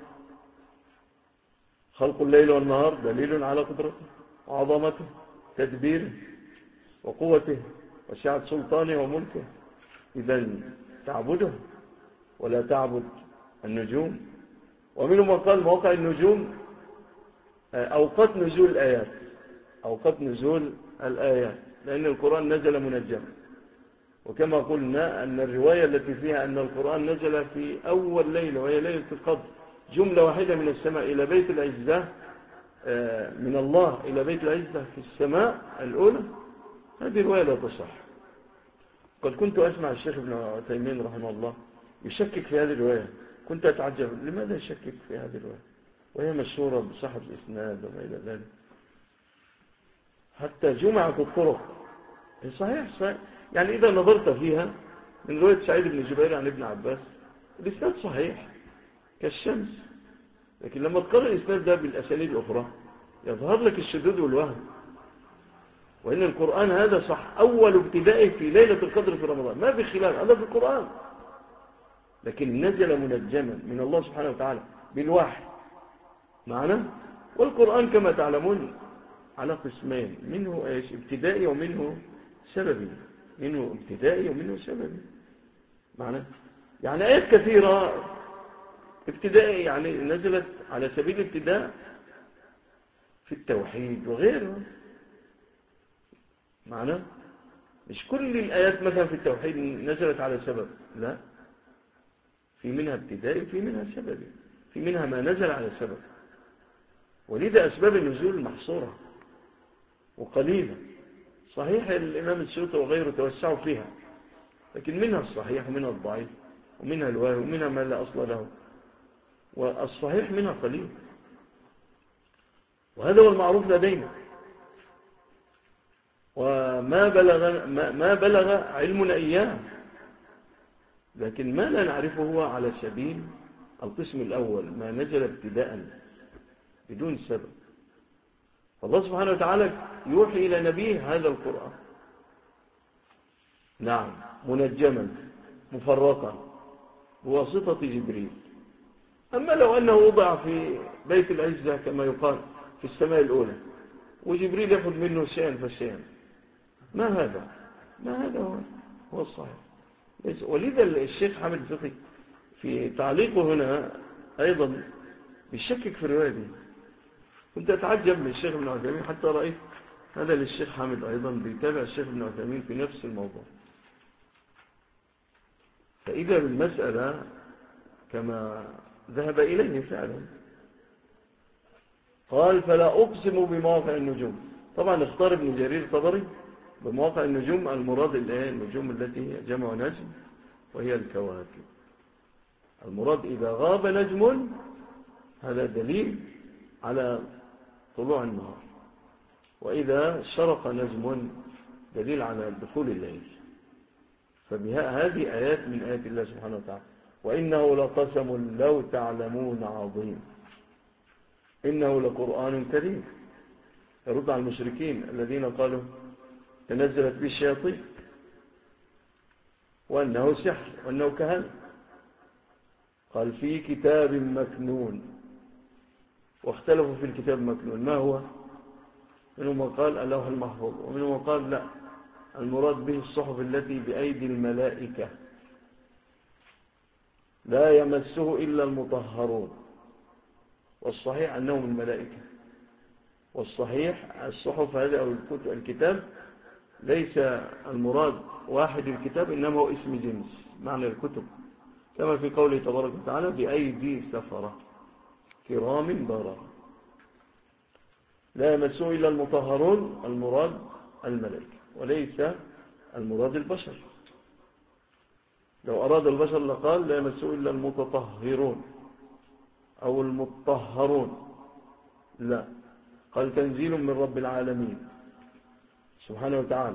خلق الليل والنهار دليل على قدرته وعظمته، تدبيره وقوته وسعة سلطانه وملكه. إذن تعبده ولا تعبد النجوم. ومنهم من قال مواقع النجوم أوقات نزول الآيات، أوقات نزول الآيات، لأن القرآن نزل منجما. وكما قلنا أن الرواية التي فيها أن القرآن نزل في أول ليلة وهي ليلة القدر، جملة واحدة من السماء إلى بيت العزة، من الله إلى بيت العزة في السماء الأولى، هذه رواية لا تصح. قد كنت أسمع الشيخ ابن عثيمين رحمه الله يشكك في هذه الرواية، كنت أتعجب لماذا يشكك في هذه الرواية وهي مشهورة بصحة الإسناد وما إلى ذلك. حتى جمعت الطرق صحيح يعني إذا نظرت فيها من رواية سعيد بن جبير عن ابن عباس الإسناد صحيح كالشمس، لكن لما تقرأ الإسناد ده بالأسانيد الأخرى يظهر لك الشذوذ والوهم. وإن القرآن هذا صح أول ابتدائه في ليلة القدر في رمضان، ما في خلاف، هذا في القرآن، لكن نزل منجما من الله سبحانه وتعالى بالوحي معنا. والقرآن كما تعلمون على قسمين، منه ابتدائي ومنه سببي، منه ابتدائي ومنه سببي معنا. يعني آيات كثيرة ابتدائي يعني نزلت على سبيل الابتداء في التوحيد وغيره معنا. مش كل الآيات مثلا في التوحيد نزلت على سبب، لا، في منها ابتدائي وفي منها سببي، في منها ما نزل على سبب. ولذا أسباب النزول محصورة وقليلة. صحيح الإمام السيوطي وغيره توسعوا فيها، لكن منها الصحيح ومنها الضعيف ومنها الواهي ومنها ما لا أصل له، والصحيح منها قليل، وهذا هو المعروف لدينا. وما بلغ علمنا إياه، لكن ما لا نعرفه هو على سبيل القسم الأول، ما نزل ابتداء بدون سبب. فالله سبحانه وتعالى يوحي إلى نبيه هذا القرآن، نعم، منجما مفرقا بواسطة جبريل. أما لو أنه وضع في بيت العزة كما يقال في السماء الأولى وجبريل يأخذ منه شيئا فشيئا، ما هذا هو الصحيح. ولذا الشيخ حامد الفقي في تعليقه هنا أيضا بيشكك في الرواية دي. كنت أتعجب من الشيخ ابن عثيمين، حتى رأيت هذا للشيخ حامد أيضا بيتابع الشيخ ابن عثيمين في نفس الموضوع. فإذا بالمسألة كما ذهب إليه فعلا. قال فلا أقسم بمواقع النجوم. طبعا اختار ابن جرير الطبري بمواقع النجوم المراد النجوم التي هي جمع نجم وهي الكواكب. المراد إذا غاب نجم هذا دليل على طلوع النهار، وإذا شرق نجم دليل على دخول الليل. فهذه آيات من آيات الله سبحانه وتعالى. وإنه لقسم لو تعلمون عظيم، إنه لقرآن كريم. يرد على المشركين الذين قالوا تنزلت به الشياطين وأنه سحر وأنه كهنة. قال في كتاب مكنون، واختلفوا في الكتاب المكنون ما هو. منهم من قال اللوح المحفوظ، ومنهم من قال لا، المراد به الصحف التي بأيدي الملائكة لا يمسه إلا المطهرون، والصحيح أنهم الملائكة. والصحيح الصحف هذه أو الكتاب ليس المراد واحد الكتاب، إنما هو اسم جنس معنى الكتب، كما في قوله تبارك وتعالى بأيدي سفرة كرام بررة. لا يمسه إلا المطهرون، المراد الملائكة وليس المراد البشر. لو أراد البشر لقال لا يمسه إلا المتطهرون أو المطهرون، لا، قال تنزيل من رب العالمين سبحانه وتعالى،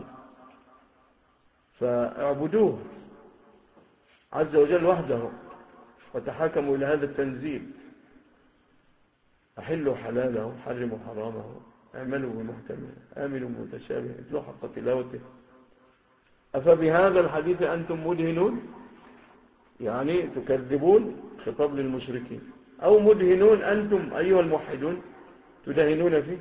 فاعبدوه عز وجل وحده وتحاكموا إلى هذا التنزيل، أحلوا حلاله، حرموا حرامه، اعملوا بمحكمه، آمنوا بمتشابه، اتلوا حق تلاوته. أفبهذا الحديث أنتم مدهنون، يعني تكذبون، خطاب للمشركين، أو مدهنون أنتم أيها الموحدون تدهنون فيه،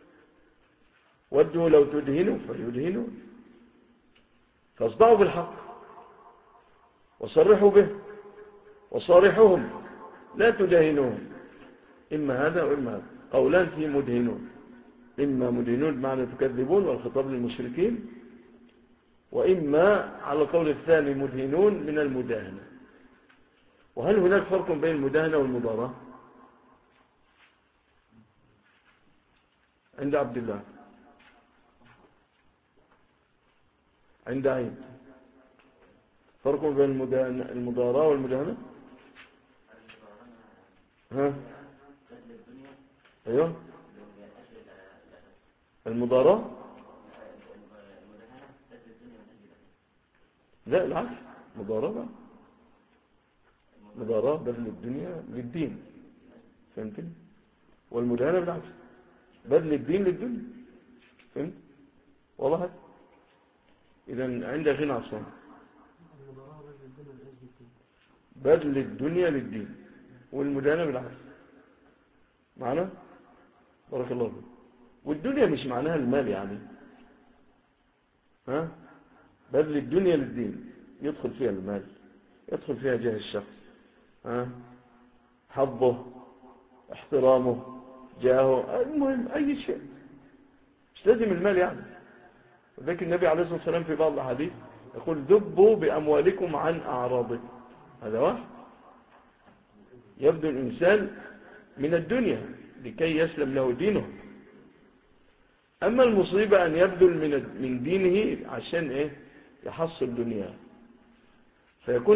ودوا لو تدهنوا فيدهنون، فاصدعوا بالحق وصرحوا به وصارحوهم، لا تدهنوهم، إما هذا وإما هذا، قولان في مدهنون، إما مدهنون بمعنى تكذبون والخطاب للمشركين، وإما على قول الثاني مدهنون من المداهنة. وهل هناك فرق بين المداهنة والمضاراة عند عبد الله؟ عند عيد فرق بين المضاراة والمداهنة؟ ها؟ ايوه، المضاراة لا العكس، مضاراة بذل الدنيا للدين، فهمتني؟ والمداهنة بالعكس، بذل الدين للدنيا، فهمت؟ والله إذن عند أخينا عصام بذل الدنيا للدين، والمداهنة بالعكس، معنا؟ بارك الله فيك. والدنيا مش معناها المال يعني، ها؟ بذل الدنيا للدين يدخل فيها المال، يدخل فيها جاه الشخص، ها؟ حظه، احترامه، جاهه، المهم أي شيء، مش لازم المال يعني. وذلك النبي عليه الصلاة والسلام في بعض الحديث يقول ذبوا بأموالكم عن أعراضكم، هذا واحد يبدو الإنسان من الدنيا لكي يسلم له دينه. أما المصيبة أن يبذل من دينه عشان إيه؟ يحصل دنياه، فيكون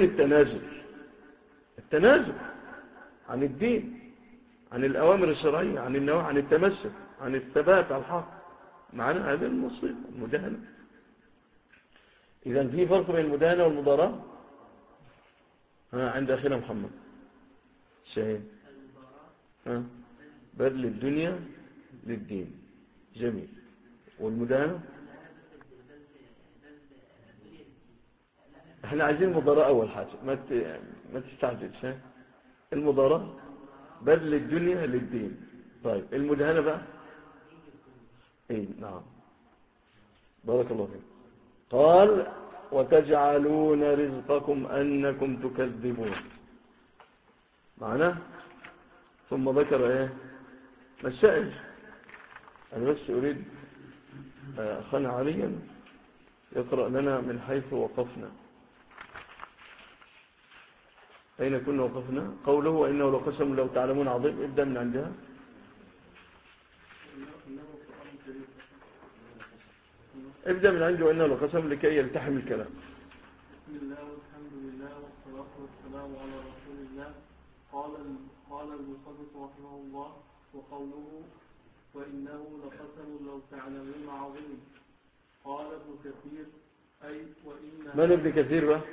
التنازل عن الدين، عن الأوامر الشرعية، عن النواهي، عن التمسك، عن الثبات على الحق، معنا هذا المصيبة المداهنة. إذن في فرق بين المداهنة والمضاراة. عند أخينا محمد شاهد، بذل الدنيا للدين، جميل. والمداهنة احنا عايزين المضاراة أول حاجة، ما تستعجلش. المضاراة بذل الدنيا للدين. طيب المداهنة بقى ايه؟ نعم، بارك الله فيك. قال وتجعلون رزقكم أنكم تكذبون، معنا. ثم ذكر ايه؟ مسائل. أنا بس أريد أخانا عليا يقرأ لنا من حيث وقفنا. أين كنا وقفنا؟ قوله وإنه لقسم لو تعلمون عظيم، ابدأ من عندها. ابدأ من عنده وإنه لقسم لكي يلتحم الكلام. بسم الله والحمد لله والصلاة والسلام على رسول الله. قال المصنف رحمه الله وقوله وإنه لقسم لو تعلمون عظيم. قال ابن كثير أي وإن من ابن كثير بقى؟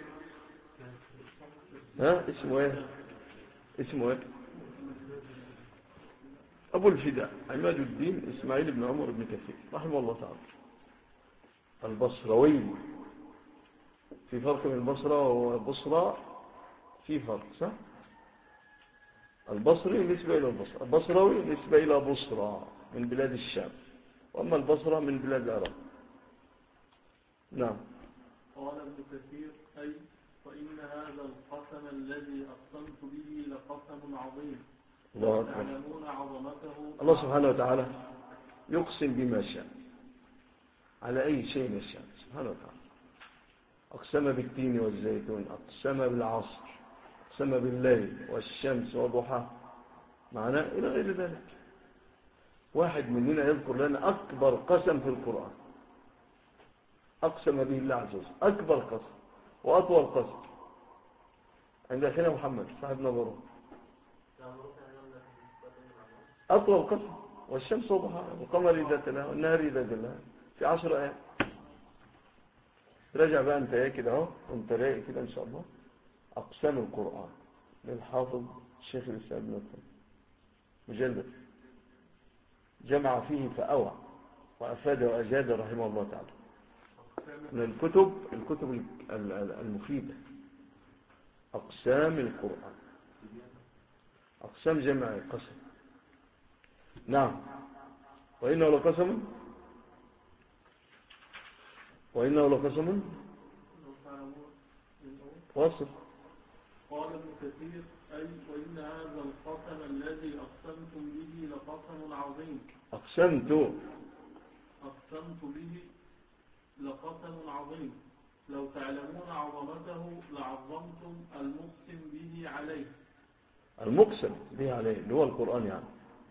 اسمه ايه؟ اسمه ايه؟ أبو الفداء عماد الدين إسماعيل بن عمر بن كثير رحمه الله تعالى البصروي. في فرق بين البصرة والبصرة، في فرق صح؟ البصري نسبة إلى البصرة، البصروي نسبة إلى بصرة من بلاد الشام، وأما البصرة من بلاد العراق. نعم. قال ابن كثير أي فإن هذا القسم الذي أقسمت به لقسم عظيم الله تعلمون عظمته. الله سبحانه وتعالى يقسم بما شاء على أي شيء يشاء سبحانه وتعالى. أقسم بالتين والزيتون، أقسم بالعصر، أقسم بالليل والشمس وضحى، معنا إلى غير ذلك. واحد مننا يذكر لنا أكبر قسم في القرآن أقسم به الله عز وجل، أكبر قسم وأطول قسم عند أخينا محمد صاحب نظره، أطول قسم والشمس وضحاها والقمر إذا تلاها والنهار إذا جلاها، في 10 آيات. راجع بقى أنت إيه كده أهو، وأنت رايق كده إن شاء الله. أقسام القرآن للحافظ الشيخ الإسلام ابن تيمية، مجلد جمع فيه فأوعى وأفاد وأجاد رحمه الله تعالى، من الكتب المفيدة. أقسام القرآن، أقسام جمع قسم. نعم. وإنه لقسم واصل. قال ابن كثير أي وإن هذا القسم الذي أقسمتم به لقسم عظيم. أقسمت به لقسم عظيم، لو تعلمون عظمته لعظمتم المقسم به عليه. المقسم به عليه اللي هو القرآن يعني،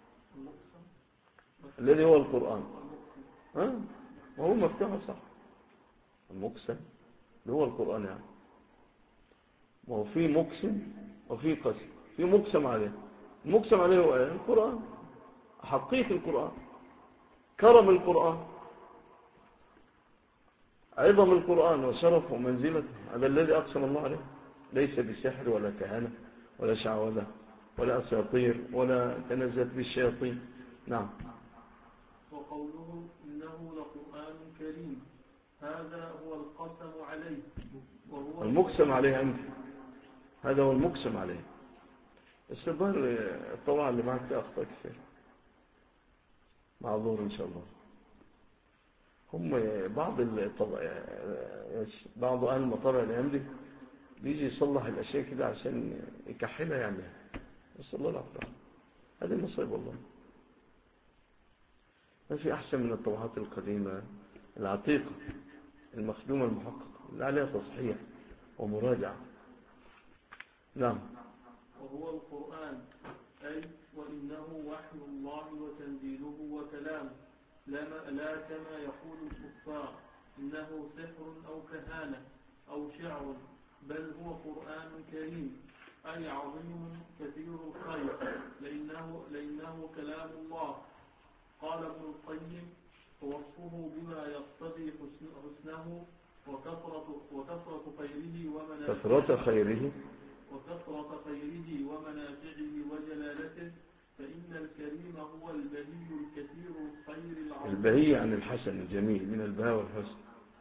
الذي هو القرآن. وهو مفتوح صح. المقسم اللي هو القرآن يعني، وهو في مقسم وفي قسم. في مقسم عليه، المقسم عليه هو القرآن، حقيقة القرآن، كرم القرآن، عظم القرآن وشرفه ومنزلته. هذا الذي أقسم الله عليه، ليس بسحر ولا كهانة ولا شعوذة ولا أساطير ولا تنزلت بالشياطين. نعم. وقوله إنه لقرآن كريم، هذا هو القسم عليه، وهو المقسم عليه أنت، هذا هو المقسم عليه. السبار الطبعا اللي معك في أخطاء كثير، معذور إن شاء الله. هم بعض أهل المطابع اللي عندي بيجي يصلح الأشياء كده عشان يكحلها يعملها، بس الله العفو. هذه مصيبة والله. ما في أحسن من الطبعات القديمة العتيقة المخدومة المحققة اللي عليها تصحيح ومراجعة. نعم. وهو القرآن أي وإنه وحي الله وتنزيله وكلامه، لا كما يقول الكفار إنه سحر أو كهانة أو شعر، بل هو قرآن كريم أي عظيم كثير الخير، لأنه كلام الله. قال ابن القيم ووصفه بما يقتضي حسنه وكثرة خيره ومنافعه وجلالته، فإن الكريم هو البهي الكثير الخير العظيم. البهي عن الحسن الجميل، من البهاء والحسن.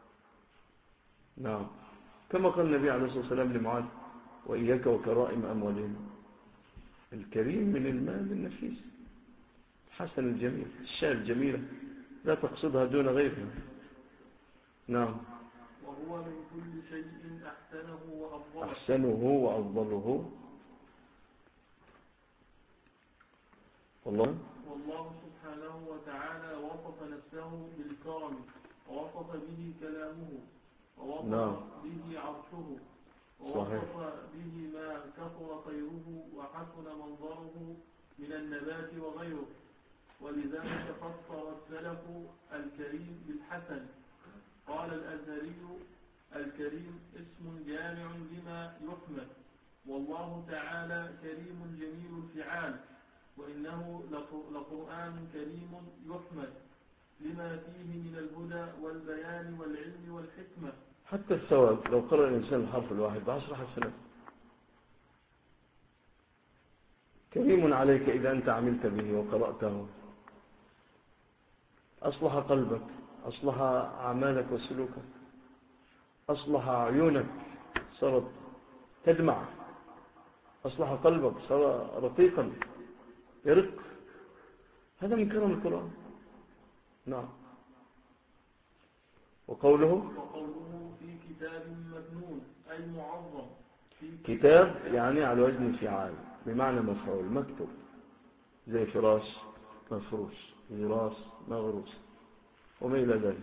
نعم. كما قال النبي عليه الصلاة والسلام لمعاذ وإياك وكرائم أموالهم. الكريم من المال النفيس، الحسن الجميل، الشاة الجميلة لا تقصدها دون غيرها. نعم. وهو من كل شيء أحسنه وأفضله. والله سبحانه وتعالى وصف نفسه بالكرم، ووصف به كلامه، ووصف به عرشه، ووصف به ما كثر خيره وحسن منظره من النبات وغيره. ولذلك فسر السلف الكريم بالحسن. قال الأزهري الكريم اسم جامع لما يحمد، والله تعالى كريم جميل الفعال، وإنه لقرآن كريم يحمد لما فيه من الهدى والبيان والعلم والحكمة. حتى الثواب لو قرأ الإنسان الحرف الواحد ب10 حسنات. كريم عليك إذا أنت عملت به وقرأته، أصلح قلبك، أصلح أعمالك وسلوكك، أصلح عيونك صارت تدمع، أصلح قلبك صار رقيقا يرق. هذا من كرم القرآن. نعم. وقوله في كتاب مكنون أي معظم. كتاب يعني على وزن فعال بمعنى مفعول، مكتوب، زي فراش مفروش، غراس مغروس وما إلى ذلك.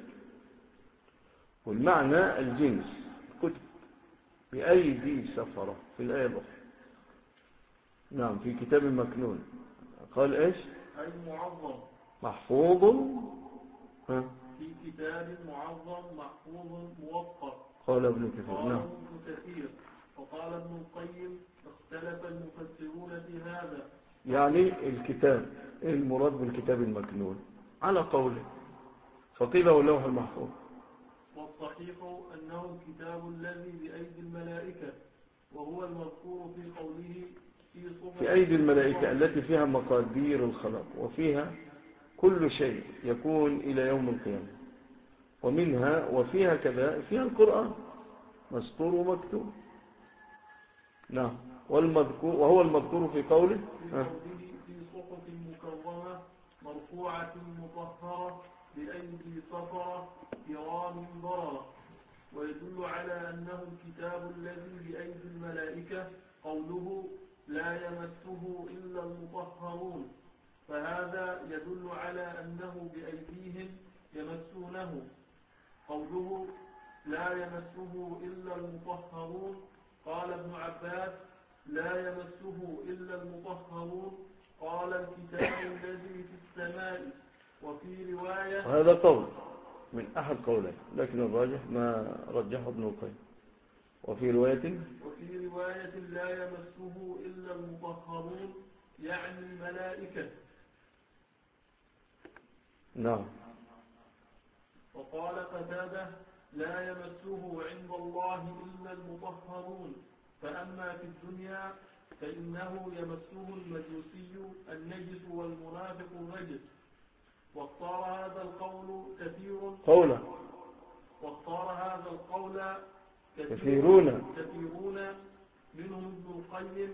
والمعنى الجنس، كتب بأيدي سفرة في الآية الأخرى. نعم. في كتاب مكنون قال إيش؟ أي معظم محفوظ. في كتاب معظم محفوظ موقر. قال ابن كثير. وقال ابن القيم اختلف المفسرون في هذا. يعني الكتاب إيه المراد بالكتاب المكنون على قوله، فقيل هو اللوح المحفوظ. والصحيح أنه الكتاب الذي بأيدي الملائكة، وهو المذكور في قوله في أيدي الملائكة التي فيها مقادير الخلق، وفيها كل شيء يكون إلى يوم القيامة، وفيها كذا فيها القرآن مذكور ومكتوب. نعم. وهو المذكور في قوله في صحف مكرمة مرفوعة مطهرة بأيدي سفرة كرام بررة. ويدل على أنه الكتاب الذي بأيدي الملائكة قوله لا يمسه إلا المطهرون، فهذا يدل على أنه بأيديهم يمسونه. قوله لا يمسه إلا المطهرون، قال ابن عباس لا يمسه إلا المطهرون، قال الكتاب الذي في السماء. وفي رواية، وهذا قول من أحد قولين، لكن الراجح ما رجحه ابن القيم. وفي رواية لا يمسه إلا المطهرون، يعني الملائكة. نعم. وقال قتادة لا يمسه عند الله إلا المطهرون، فأما في الدنيا فإنه يمسه المجوسي النجس والمنافق النجس. واختار هذا القول كثيرون منهم ابن القيم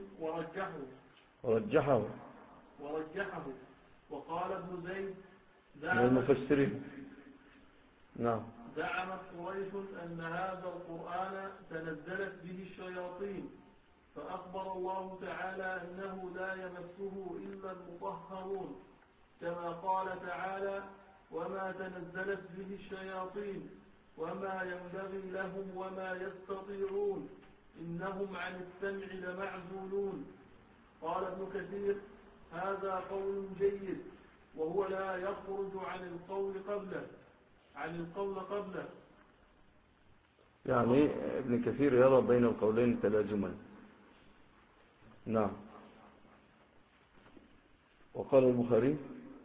ورجحه. وقال ابن زيد من المفسرين. نعم. زعمت قريش أن هذا القرآن تنزلت به الشياطين، فأخبر الله تعالى أنه لا يمسه إلا المطهرون، كما قال تعالى وما تنزلت به الشياطين وما ينبغي لهم وما يستطيعون إنهم عن السمع لمعزولون. قال ابن كثير هذا قول جيد، وهو لا يخرج عن القول قبله. يعني ابن كثير يرى بين القولين تلازما. نعم. وقال البخاري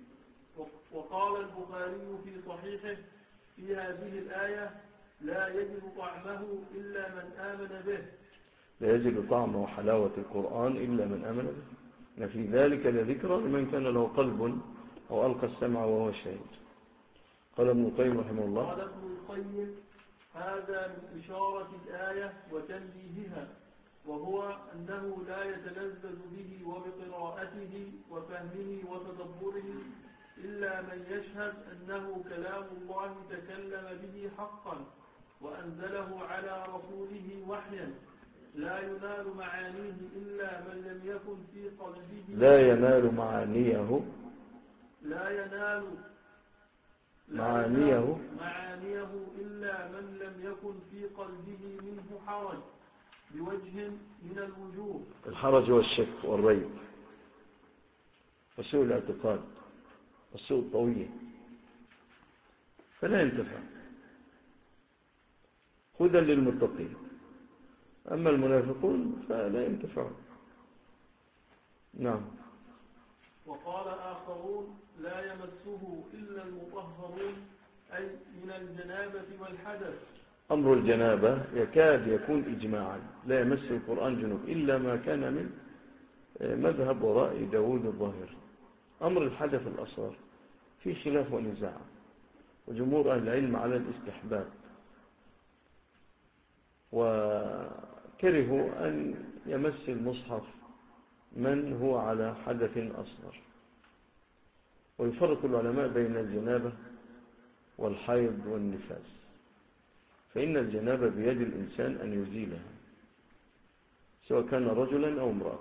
في صحيحه في هذه الآية لا يجد طعمه إلا من آمن به. لا يجد طعم وحلاوة القرآن إلا من آمن به، في ذلك لذكرى لمن كان له قلب أو ألقى السمع وهو شهيد. قال ابن القيم رحمه الله قال ابن القيم هذا من إشارة الآية وتنبيهها، وهو أنه لا يتلذذ به وبقراءته وفهمه وتدبره إلا من يشهد أنه كلام الله تكلم به حقا وأنزله على رسوله وحيا، لا ينال معانيه إلا من لم يكن في قلبه لا ينال معانيه إلا من لم يكن في قلبه منه حرج بوجه من الوجوه. الحرج والشك والريب وسوء الاعتقاد والسوء الطويل، فلا ينتفع. هدى للمتقين، أما المنافقون فلا ينتفعون. نعم. وقال آخرون لا يمسه إلا المطهرون، أي من الجنابة والحدث. أمر الجنابة يكاد يكون إجماعا، لا يمس القرآن جنوب إلا ما كان من مذهب ورأي داود الظاهر. أمر الحدث الأصغر في خلاف ونزاع، وجمهور أهل العلم على الاستحباب، وكرهوا أن يمس المصحف من هو على حدث أصغر. ويفرق العلماء بين الجنابة والحيض والنفاس، فإن الجنابة بيد الإنسان أن يزيلها سواء كان رجلا أو امرأة،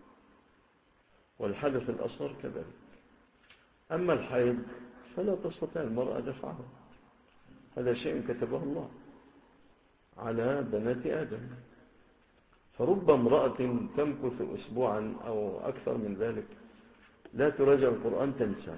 والحدث الأصغر كذلك. أما الحيض فلا تستطيع المرأة دفعه، هذا شيء كتبه الله على بنات آدم. فرب امرأة تمكث أسبوعا أو أكثر من ذلك لا تراجع القرآن تنسى،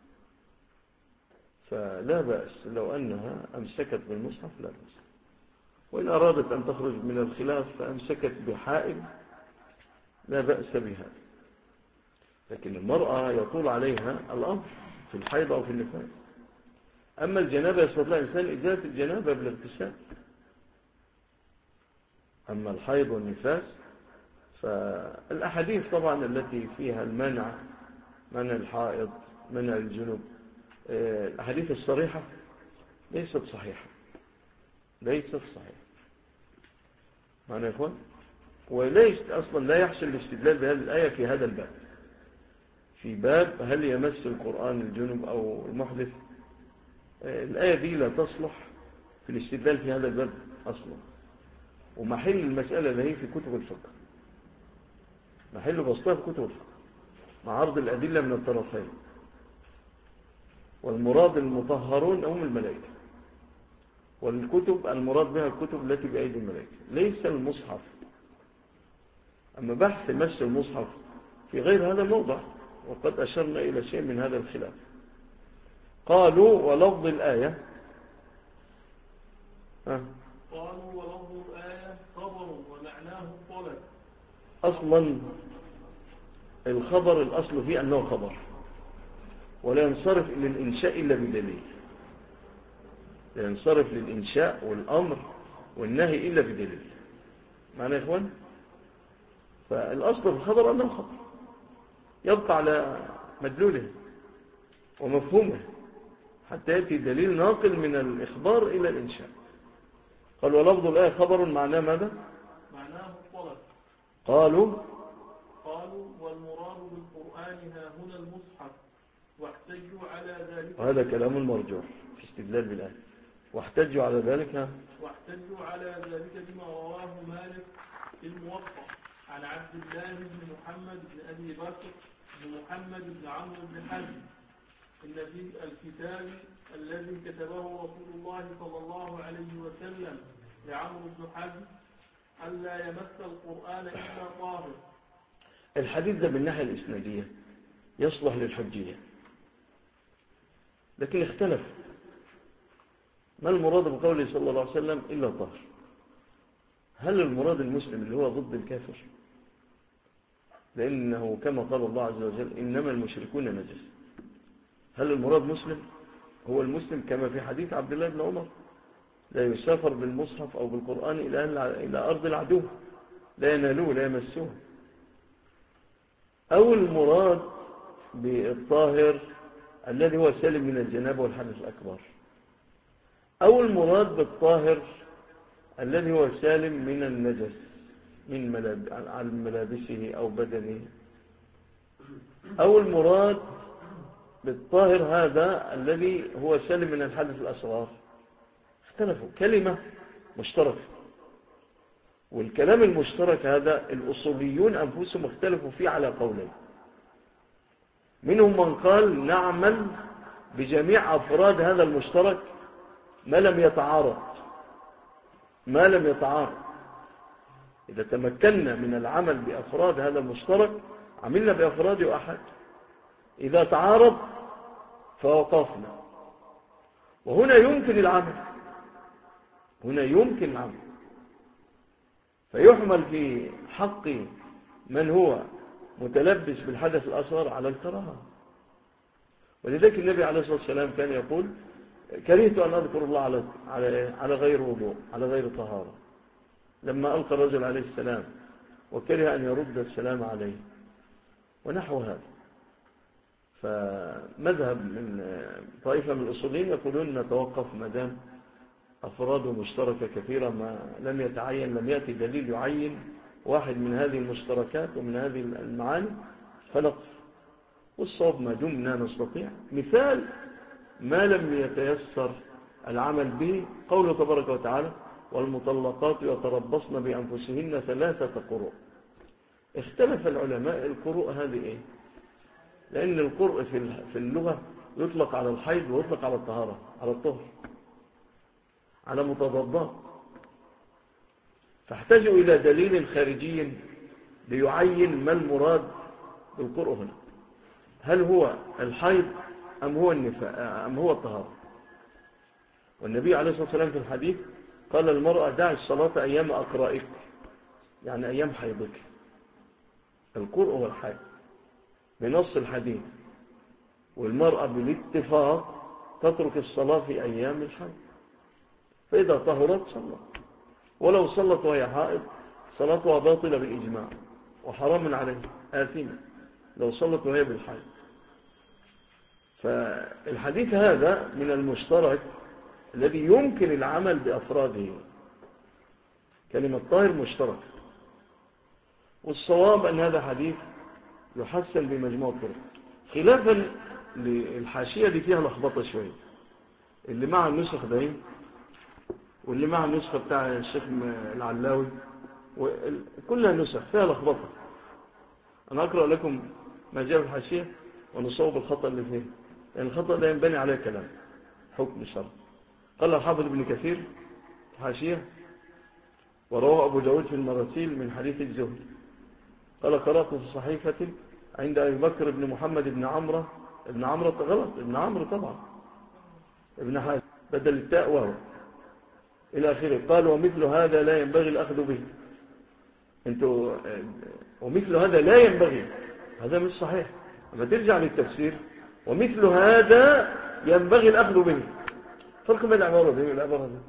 فلا بأس لو أنها أمسكت بالمصحف لا بأس. وإن أرادت أن تخرج من الخلاف فأمسكت بحائل لا بأس بها. لكن المرأة يطول عليها الأمر في الحيض أو في النفاس. أما الجنابة يستطيع الإنسان إزالة الجنابة بالاغتسال. أما الحيض والنفاس فالأحاديث طبعا التي فيها المنع، منع الحائض، منع الجنوب، الأحاديث الصريحة ليست صحيحة، ليست صحيحة. معنى يا إخوان؟ وليس أصلا لا يحصل الاستدلال بهذه الآية في هذا الباب، في باب هل يمس القرآن الجنوب أو المحدث. الآية دي لا تصلح في الاستدلال في هذا الباب أصلا، ومحل المسألة اللي هي في كتب الفقه، محل بسطها في كتب الفقه مع عرض الأدلة من الطرفين. والمراد المطهرون هم الملائكة، والكتب المراد بها الكتب التي بأيدي الملائكة ليس المصحف. أما بحث مس المصحف في غير هذا الموضع، وقد أشرنا إلى شيء من هذا الخلاف. قالوا ولفظ الآية قالوا ولفظ الآية خبر ومعناه الطلب. أصلا الخبر الأصل فيه أنه خبر، ولا ينصرف للإنشاء إلا بدليل. لا ينصرف للإنشاء والأمر والنهي إلا بدليل. معنى يا إخوان؟ فالأصل في الخبر أنه خبر، يبقى على مدلوله ومفهومه حتى يأتي دليل ناقل من الإخبار إلى الإنشاء. قال ولفظ الآية خبر معناه ماذا؟ معناه الطلب. قالوا والمراد بالقرآن ها هنا المصحف، واحتجوا على ذلك. وهذا كلام المرجوح في استدلال بالآية. واحتجوا على ذلك بما رواه مالك في الموطأ عن عبد الله بن محمد بن أبي بكر بن محمد بن عمرو بن حزم إن في الكتاب الذي كتبه رسول الله صلى الله عليه وسلم لعمرو بن حزم ألا يمس القرآن إلا طاهر. الحديث ده من الناحية الإسنادية يصلح للحجية، لكن اختلف ما المراد بقوله صلى الله عليه وسلم إلا طاهر. هل المراد المسلم اللي هو ضد الكافر؟ لأنه كما قال الله عز وجل إنما المشركون نجس. هل المراد مسلم؟ هو المسلم كما في حديث عبد الله بن عمر لا يسافر بالمصحف أو بالقرآن إلى أرض العدو، لا ينالوه لا يمسوه. أو المراد بالطاهر الذي هو سالم من الجنابة والحدث الأكبر، أو المراد بالطاهر الذي هو سالم من النجس عن ملابسه أو بدنه، أو المراد بالطاهر هذا الذي هو سالم من الحدث الأصغر. اختلفوا كلمة مشتركة، والكلام المشترك هذا الأصوليون أنفسهم اختلفوا فيه على قولين. منهم من قال نعمل بجميع أفراد هذا المشترك ما لم يتعارض. إذا تمكنا من العمل بأفراد هذا المشترك عملنا بأفراده أحد، إذا تعارض فوقفنا. وهنا يمكن العمل، فيحمل في حق من هو متلبس بالحدث الأصغر على الكراهة. ولذلك النبي عليه الصلاة والسلام كان يقول كرهت أن أذكر الله على غير وضوء، على غير طهارة، لما ألقى الرجل عليه السلام وكره أن يرد السلام عليه ونحو هذا. فمذهب من طائفة من الأصولين يقولون نتوقف مدام أفراد مشتركة كثيرة ما لم يأتي دليل يعين واحد من هذه المشتركات ومن هذه المعاني فنقف. والصواب ما دمنا نستطيع. مثال ما لم يتيسر العمل به قوله تبارك وتعالى والمطلقات يتربصن بأنفسهن 3 قروء. اختلف العلماء القروء هذه ايه؟ لأن القرء في اللغة يطلق على الحيض ويطلق على الطهارة، على الطهر، على متضادات. فاحتاجوا إلى دليل خارجي ليعين ما المراد بالقرء هنا، هل هو الحيض أم هو الطهارة. والنبي عليه الصلاة والسلام في الحديث قال المرأة دع الصلاة أيام أقرائك، يعني أيام حيضك. القرء هو الحيض. بنص الحديث، والمرأة بالاتفاق تترك الصلاة في أيام الحيض، فإذا طهرت صلت، ولو صلت وهي حائض صلاتها باطلة بالإجماع، وحرام عليه آثمة لو صلت وهي بالحيض. فالحديث هذا من المشترك الذي يمكن العمل بأفراده. كلمة طاهر مشترك، والصواب أن هذا حديث يحسن بمجموع الطرق، خلافا للحاشية اللي فيها لخبطة شوية، اللي مع النسخ ده واللي مع النسخة بتاع الشيخ العلاوي، كلها نسخ فيها لخبطة. أنا أقرأ لكم ما جاء في الحاشية ونصوب الخطأ اللي فيه، لأن الخطأ ده ينبني عليه كلام حكم الشرع. قال الحافظ ابن كثير حاشية: ورواه أبو داود في المراسيل من حديث الزهري قال: قرأت في صحيفة عند أبي بكر بن محمد بن عمرو غلط، ابن عمرو طبعا، ابن حازم بدل التاء وهو إلى آخره. قال: ومثل هذا لا ينبغي الأخذ به. ومثل هذا لا ينبغي، هذا مش صحيح. لما ترجع للتفسير ومثل هذا ينبغي الأخذ به، فرق بين العبارة دي والعبارة دي.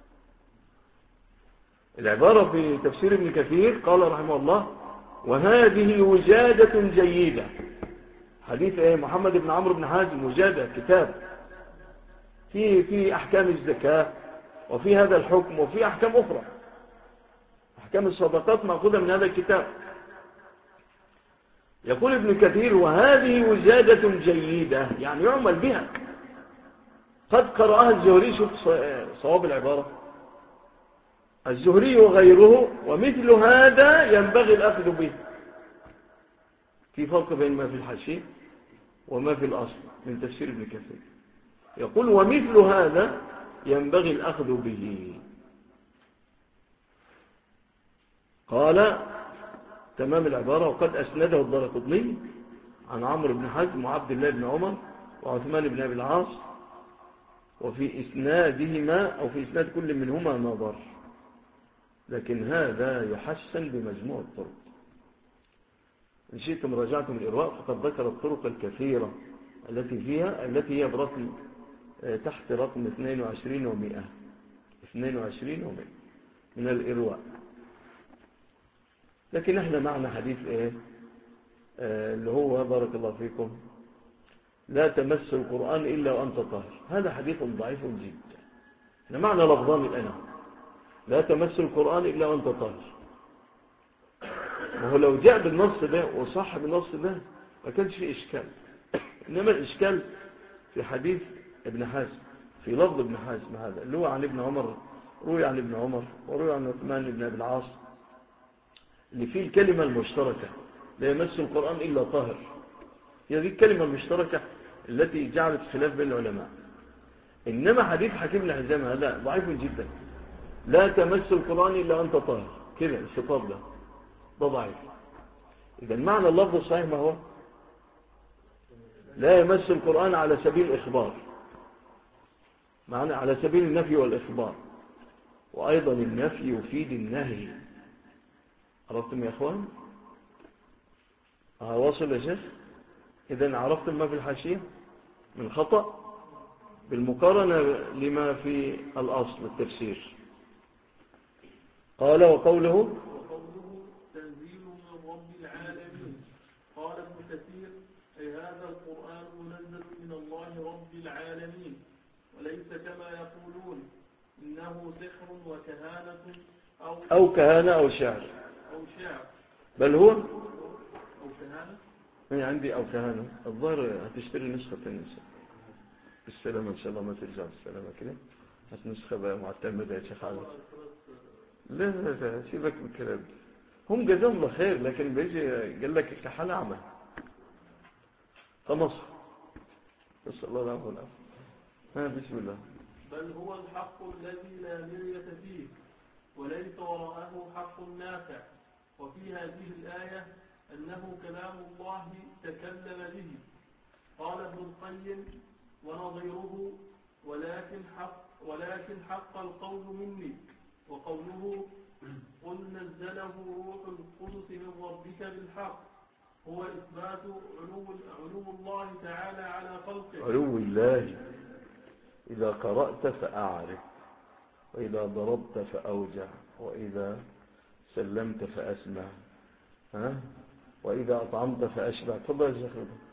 العبارة في تفسير ابن كثير قال رحمه الله: وهذه وجادة جيدة. حديث محمد بن عمرو بن حازم، وجادة كتاب في أحكام الزكاة، وفي هذا الحكم، وفي أحكام أخرى، أحكام الصدقات مأخوذة من هذا الكتاب. يقول ابن كثير: وهذه وجادة جيدة، يعني يعمل بها. قد قرأها الزهري، شوف صواب العبارة، الزهري وغيره: ومثل هذا ينبغي الأخذ به. في فرق بين ما في الحاشية وما في الأصل من تفسير ابن كثير. يقول: ومثل هذا ينبغي الأخذ به. قال تمام العبارة: وقد أسنده الدارقطني عن عمرو بن حزم وعبد الله بن عمر وعثمان بن أبي العاص، وفي إسنادهما أو في إسناد كل منهما نظر، لكن هذا يحسن بمجموع الطرق. إن شئتم راجعتم الإرواء فقد ذكر الطرق الكثيرة التي هي برقم تحت رقم 22 و100 من الإرواء. لكن احنا معنا حديث اللي هو بارك الله فيكم: لا تمس القرآن إلا وأنت طاهر. هذا حديث ضعيف جدا. احنا معنا لفظان الآن: لا تمس القرآن إلا وأنت طاهر. وهو لو جاء بالنص ده وصح بالنص ده ما كانش فيه إشكال. إنما الإشكال في حديث ابن حازم، في لفظ ابن حازم هذا اللي هو عن ابن عمر، روي عن ابن عمر وروي عن عثمان بن أبي العاص، اللي فيه الكلمة المشتركة: لا يمس القرآن إلا طاهر. هي دي الكلمة المشتركة التي جعلت خلاف بين العلماء. إنما حديث حكيم بن حزام هذا ضعيف جدا: لا تمس القرآن إلا أنت طاهر، كده الخطاب ده ضعيف. إذا معنى اللفظ الصحيح ما هو؟ لا يمس القرآن على سبيل الإخبار، معنى على سبيل النفي والإخبار، وأيضا النفي يفيد النهي. عرفتم يا أخوان؟ واصل يا شيخ؟ إذن عرفتم ما في الحاشية من خطأ بالمقارنة لما في الأصل التفسير. قال: وقوله تنزيل من رب العالمين. قال ابن كثير: أي هذا القرآن منزل من الله رب العالمين، وليس كما يقولون إنه سحر وكهانة أو كهانة أو شعر، بل هو أو كهانة. عندي أو كهانة. الظاهر هتشتري نسخة النسخة بالسلامة إن شاء الله، ما ترجع بالسلامة كده. هتنسخة بقى معتمدة يا شيخ علي. لا سيبك من الكلام. هم جزاهم الله خير، لكن بيجي قال لك الكحال أعمى خمص. بس الله العفو والعافية. بسم الله. بل هو الحق الذي لا مرية فيه، وليس وراءه حق نافع. وفي هذه الآية أنه كلام الله تكلم به. قال ابن القيم ونظيره: ولكن حق القول مني. وقوله: قل نزله روح القدس من ربك بالحق، هو إثبات علو الله تعالى على خلقه. علو الله. إذا قرأت فأعرف، وإذا ضربت فأوجع، وإذا سلمت فأسمع، وإذا أطعمت فأشبع. تفضل يا شيخ.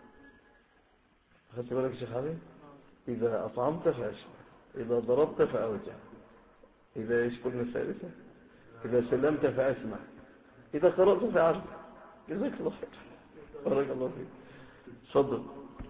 أخذت بالك يا شيخ علي؟ إذا أطعمت فأشبع، إذا ضربت فأوجع، إذا إيش قلنا الثالثة؟ إذا سلمت فأسمع، إذا قرأت فأعرف. جزاك الله خير، بارك الله فيك. تفضل.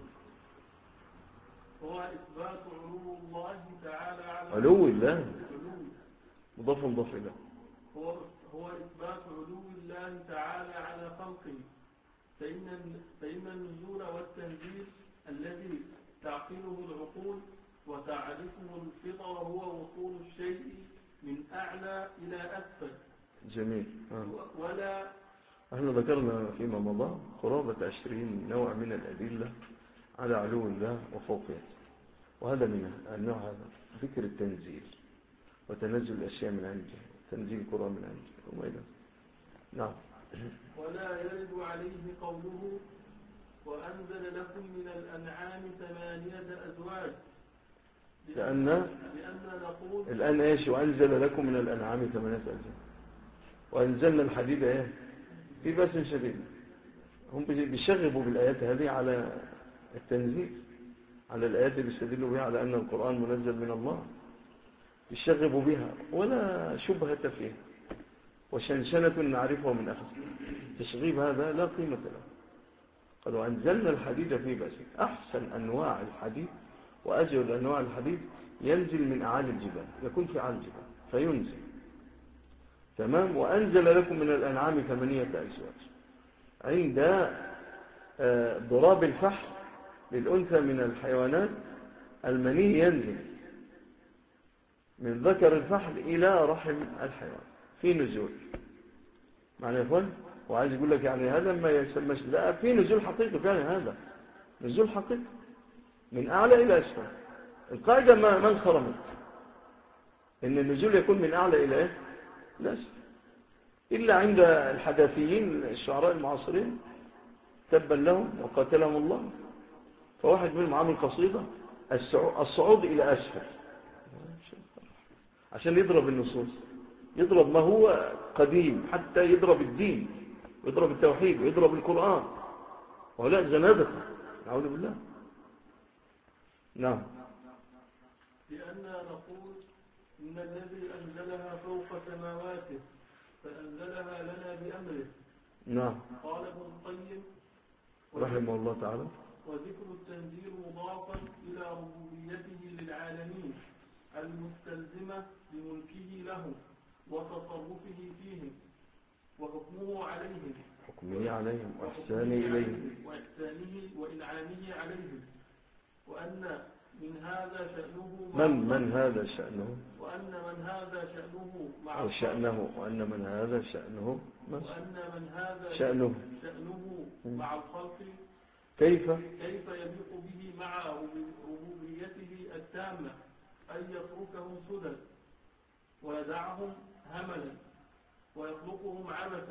هو إثبات علو الله تعالى على علو الله مضاف إليه. هو إثبات علو الله تعالى على خلقه، فإن النزول والتنزيل الذي تعقله العقول وتعرفه الفطر هو وصول الشيء من أعلى إلى أسفل. جميل. ولا احنا ذكرنا فيما مضى قرابة 20 نوع من الأدلة على علو الله وفوقيته، وهذا منها النوع هذا ذكر التنزيل وتنزل الأشياء من عنده، تنزيل القرآن من عنده وما إلى. نعم. ولا يرد عليه قوله وأنزل لكم من الأنعام 8 أزواج، لأن نقول الآن إيش؟ وأنزل لكم من الأنعام 8 أزواج، وأنزلنا الحديد إيه في بأس شديد. هم بيشغبوا بالآيات هذه على التنزيل، على الآيات اللي بيستدلوا بها على أن القرآن منزل من الله، يشغبوا بها ولا شبهة فيها، وشنشنة نعرفها من أخذ. تشغيب هذا لا قيمة له. قالوا أنزلنا الحديد في بأس. أحسن أنواع الحديد وأجود أنواع الحديد ينزل من أعالي الجبال، يكون في أعالي الجبال فينزل. تمام. وأنزل لكم من الأنعام 8 أزواج. عند ضراب الفحل للأنثى من الحيوانات المني ينزل من ذكر الفحل إلى رحم الحيوان في نزول. معنى يا أخوان؟ وعايز يقول لك يعني هذا ما يسمى، لا، في نزول حقيقي فعلا، هذا نزول حقيقي من أعلى إلى أسفل. القاعدة ما انخرمت إن النزول يكون من أعلى إلى إيه؟ لا أسفل، إلا عند الحداثيين الشعراء المعاصرين تبا لهم وقاتلهم الله. فواحد منهم عامل قصيدة الصعود إلى أسفل عشان يضرب النصوص، يضرب ما هو قديم، حتى يضرب الدين ويضرب التوحيد ويضرب القرآن، ولا زنادقة نعوذ بالله. نعم. لأننا نقول إن الذي أنزلها فوق سماواته فأنزلها لنا بأمره. نعم. قال ابن القيم رحمه الله تعالى: وذكر التنزيل مضافا إلى ربوبيته للعالمين المستلزمة لملكه له وتصرفه فيهم وحكمه عليهم وإحسانه إليهم وإحسانه وإنعامه عليهم، وأن من هذا شأنه من هذا شأنه، وأن من هذا شأنه مع شأنه، وأن من هذا شأنه، شأنه مع الخلق كيف يليق به مع ربوبيته التامة أن يتركهم سدى ويدعهم هملا ويخلقهم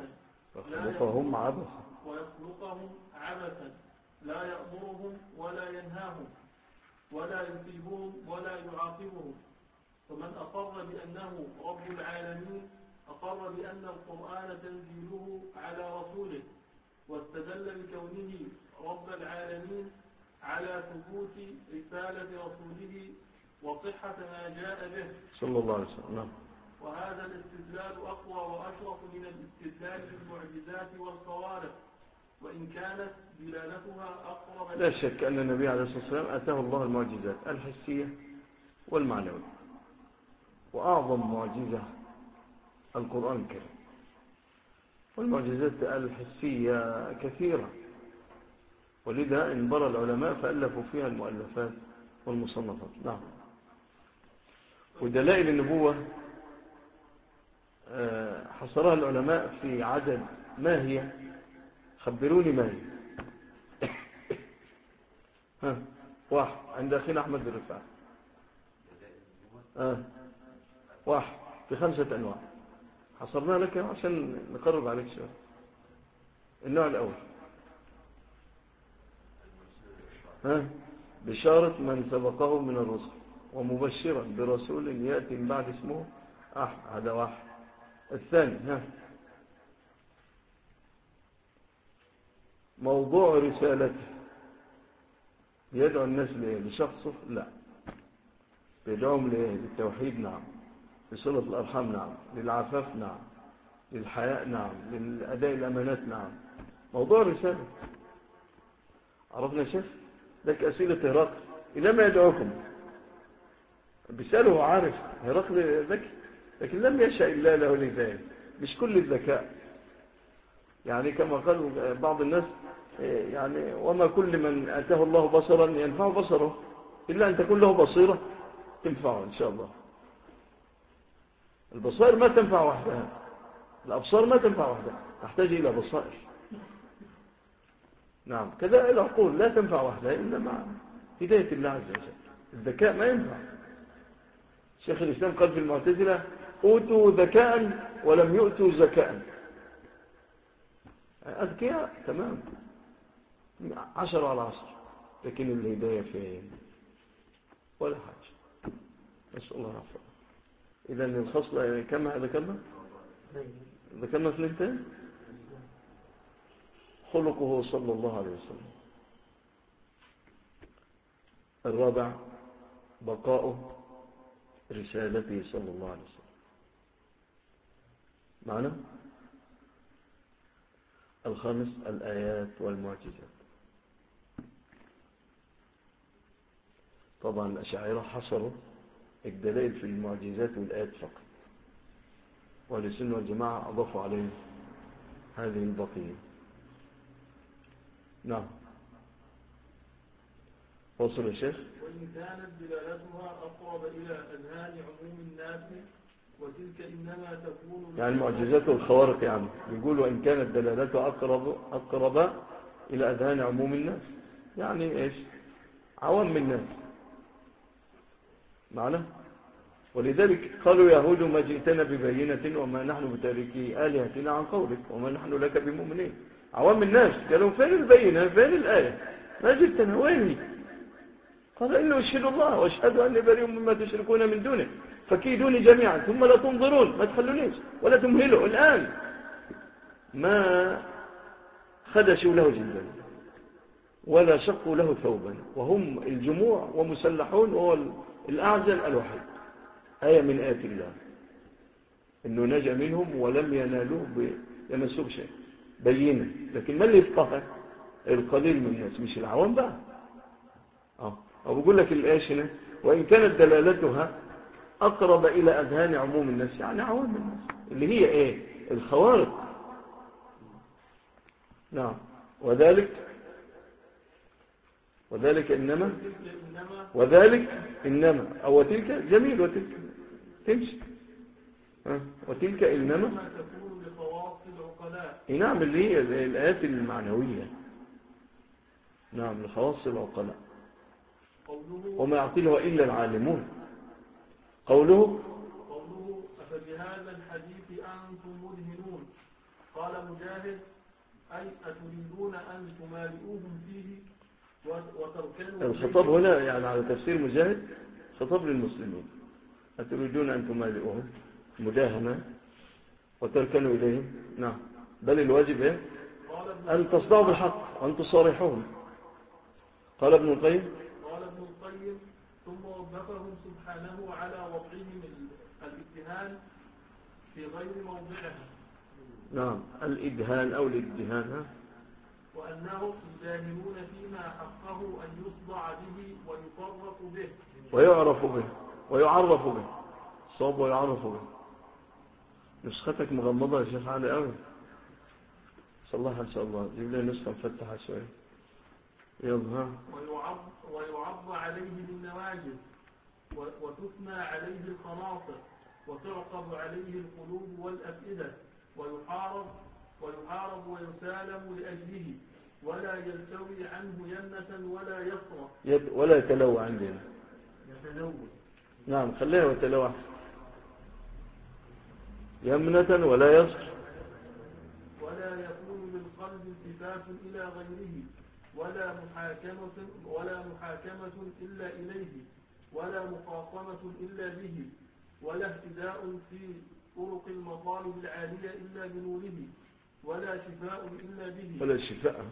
عبثا لا يأمرهم ولا ينهاهم ولا يثيبهم ولا يعاقبهم. فمن أقر بأنه رب العالمين أقر بأن القرآن تنزيله على رسوله، واستدل بكونه رب العالمين على ثبوت رسالة رسوله وصحة ما جاء به صلى الله عليه وسلم. وهذا الاستدلال أقوى وأشرف من الاستدلال بالمعجزات والخوارق، وإن كانت دلالتها أقرب. لا شك أن النبي عليه الصلاة والسلام أتاه الله المعجزات الحسية والمعنوية، وأعظم معجزة القرآن الكريم، والمعجزات الحسية كثيرة، ولذا انبرى العلماء فألفوا فيها المؤلفات والمصنفات. نعم. ودلائل النبوة حصرها العلماء في عدد. ما هي؟ خبروني ما هي. واحد عند أخينا أحمد الرفاعي. واحد في 5 أنواع حصرنا لك عشان نقرب عليك شوية. النوع الأول ها بشارة من سبقه من الرسل ومبشرا برسول يأتي من بعد اسمه أحمد. هذا واحد. الثاني ها موضوع رسالته يدعو الناس لإيه؟ لشخصه؟ لا، يدعوهم لإيه؟ للتوحيد نعم، لصلة الأرحام نعم، للعفاف نعم، للحياء نعم، للأداء الأمانات نعم. موضوع رسالة. عرفنا شيخ؟ ذلك أسئلة هرقل إلى ما يدعوكم بيسأله عارف هرقل ذكي، لكن لم يشاء إلا له لذلك. مش كل الذكاء يعني كما قال بعض الناس يعني وما كل من أتاه الله بصرا ينفع بصره إلا أن تكون له بصيرة تنفعه إن شاء الله. البصائر ما تنفع وحدها، الأبصار ما تنفع وحدها، تحتاج إلى بصائر. نعم كذا العقول لا تنفع وحدها إلا مع هداية الله عز وجل. الذكاء ما ينفع. شيخ الإسلام قال في المعتزلة أوتوا ذكاء ولم يؤتوا زكاء. أذكياء تمام 10 على 10، لكن الهداية فين؟ ولا حاجة. نسأل الله العافية. إذن الخصلة كم ذكرنا؟ ذكرنا اثنتين. خلقه صلى الله عليه وسلم. الرابع بقاؤه رسالته صلى الله عليه وسلم. معنا؟ الخامس الآيات والمعجزات. طبعا الأشاعرة حصروا الدلائل في المعجزات والآيات فقط، والسنة والجماعة أضافوا عليه هذه البقية. نعم وصل يا شيخ. وإن كانت دلالتها أقرب إلى أذهان عموم الناس وتلك إنما تكون يعني معجزات الخوارق يعني يقولوا إن كانت دلالتها أقرب إلى أذهان عموم الناس، يعني إيش؟ عوام الناس معنا. ولذلك قالوا يهود ما جئتنا ببينة وما نحن بتاركي آلهتنا عن قولك وما نحن لك بمؤمنين. عوام الناس قالوا فين البينة فين الآية ما جئتنا وين؟ قال إنه أشهد الله وأشهد أني بريء مما تشركون من دونه فكيدوني جميعا ثم لا تنظرون، ما تخلونيش ولا تمهلوا. الآن ما خدشوا له جدا ولا شقوا له ثوبا وهم الجموع ومسلحون، وهو الأعزل الوحيد. آية من آيات الله إنه نجا منهم ولم ينالوه يمسوه شيء بينه. لكن ما اللي يفقه؟ القليل من الناس مش العوام بقى. أو بقول لك الآية هنا وإن كانت دلالتها أقرب إلى أذهان عموم الناس، يعني عوام الناس اللي هي إيه؟ الخوارق. نعم وذلك إنما أو تلك جميل وتلك تمشي وتلك إنما تكون لخواص العقلاء. نعم اللي هي الآيات المعنوية. نعم لخواص العقلاء وما يعقلها إلا العالمون. قوله أفبهذا الحديث أنتم مدهنون. قال مجاهد أي أتريدون أن تمالئوهم فيه وتركنوا. الخطاب هنا يعني على تفسير مجاهد خطاب للمسلمين. أتريدون أن تمالئوهم مداهنة وتركنوا إليهم. نعم بل الواجب إيه؟ أن تصدعوا بالحق وأن تصارحوهم. قال ابن القيم ثم وبخهم سبحانه على وضعهم الادهان في غير موضعها. نعم الإدهان أو الادهان وأنهم يجاهلون فيما حقه أن يصدع به ويفرق به ويعرف به ويعرف به صوب ويعرف به. نسختك مغمضة يا شيخ علي قوي. صلحها إن شاء الله. جيب لي نسخة مفتحة شوية. يلا ويعض عليه بالنواجذ وتثنى عليه الخناصر وتعقب عليه القلوب والأفئدة ويحارب ويسالم لأجله ولا يلتوي عنه يمنة ولا يسرى ولا يتلوى عندنا. نعم خليها يتلوى يمنة ولا يسر. ولا يكون للقلب التفات إلى غيره ولا محاكمة إلا إليه، ولا مخاصمة إلا به، ولا اهتداء في طرق المطالب العالية إلا بنوره، ولا شفاء إلا به. ولا شفاء.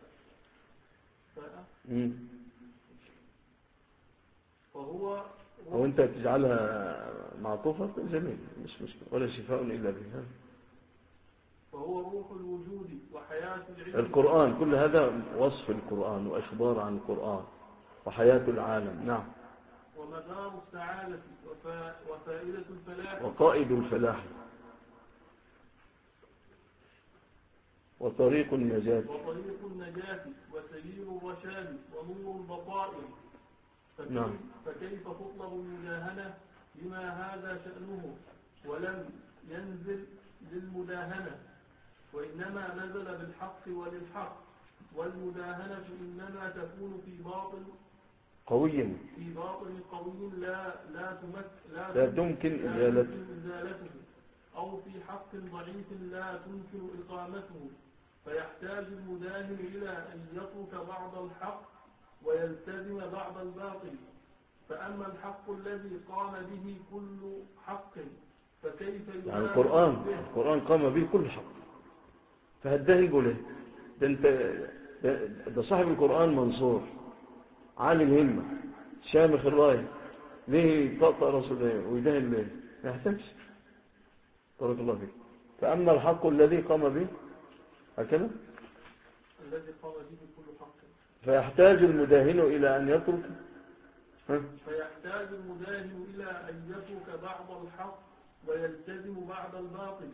فهو أو أنت تجعلها معطوفة جميل، مش مشكلة. ولا شفاء إلا به. فهو روح الوجود وحياة العلم. القرآن كل هذا وصف القرآن وإخبار عن القرآن وحياة العالم. نعم. ومدار السعادة وفائدة الفلاح وقائد الفلاح وطريق النجاة وسبيل الرشاد ونور البصائر. نعم. فكيف تطلب المداهنة بما هذا شأنه ولم ينزل للمداهنة، وإنما نزل بالحق وللحق، والمداهنة إنما تكون في باطل قوي لا تمكن إزالته، أو في حق ضعيف لا تمكن إقامته، فيحتاج المداهن إلى أن يترك بعض الحق ويلتزم بعض الباطل. فأما الحق الذي قام به كل حق فكيف يعني القرآن قام به كل حق، فهداه يقول ده صاحب القرآن منصور عالي الهمة شامخ الراية، ليه طأطأ رسول الله ويدهن ليه؟ ما يحتاجش. بارك الله فيك. فأما الحق الذي قام به هكذا الذي قام به كل حق فيحتاج المداهن إلى أن يترك بعض الحق ويلتزم بعض الباطل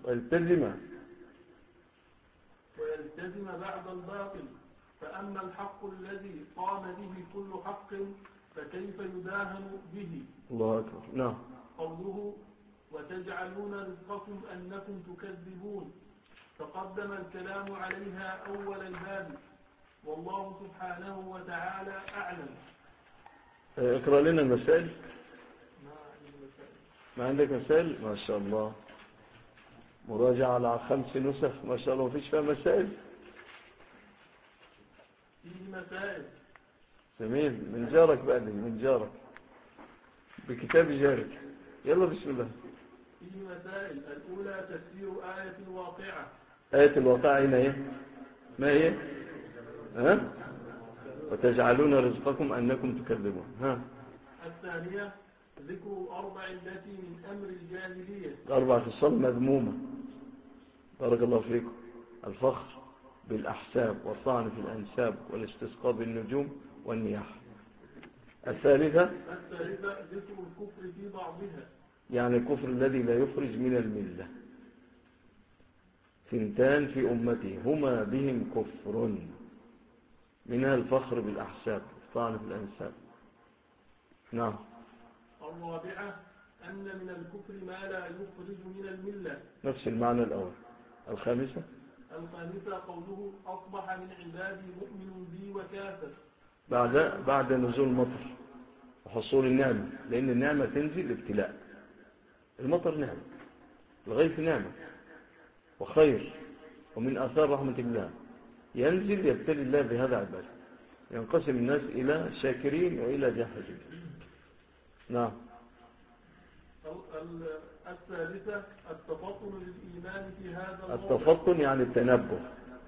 بعض الباطل. فأما الحق الذي قام به كل حق فكيف يداهن به؟ الله أكبر. نعم. قوله وتجعلون رزقكم أنكم تكذبون، تقدم الكلام عليها أول الباب، والله سبحانه وتعالى أعلم. اقرأ لنا المسائل. ما عندك مسائل؟ ما شاء الله، مراجعة على 5 نسخ ما شاء الله، مفيش فيها مسائل. فيه مسائل. جميل. من جارك بقى دي، من جارك بكتاب جارك. يلا بسم الله. فيه مسائل. الأولى تفسير آية الواقعة. آية الواقعة هنا ايه؟ ما هي؟ وتجعلون رزقكم أنكم تكذبون. الثانية ذكر الأربع التي من أمر الجاهلية. 4 خصال مذمومة. بارك الله فيكم. الفخر بالأحساب والطعن في الأنساب والاستسقاء بالنجوم والنياح. الثالثة ذكر الكفر في بعضها، يعني الكفر الذي لا يخرج من الملة. 2 في أمتي هما بهم كفر، منها الفخر بالأحساب والطعن في الأنساب. نعم. الرابعة أن من الكفر ما لا يخرج من الملة، نفس المعنى الأول. الخامسة قوله أصبح من عبادي مؤمن بي وكافر، بعد نزول المطر وحصول النعمة، لأن النعمة تنزل ابتلاء. المطر نعمة، الغيث نعمة وخير، ومن آثار رحمة الله. ينزل يبتلي الله بهذا عباده، ينقسم الناس إلى شاكرين وإلى جاحدين. نعم. الثالثة التفطن للإيمان في هذا الموضع. التفطن يعني التنبه.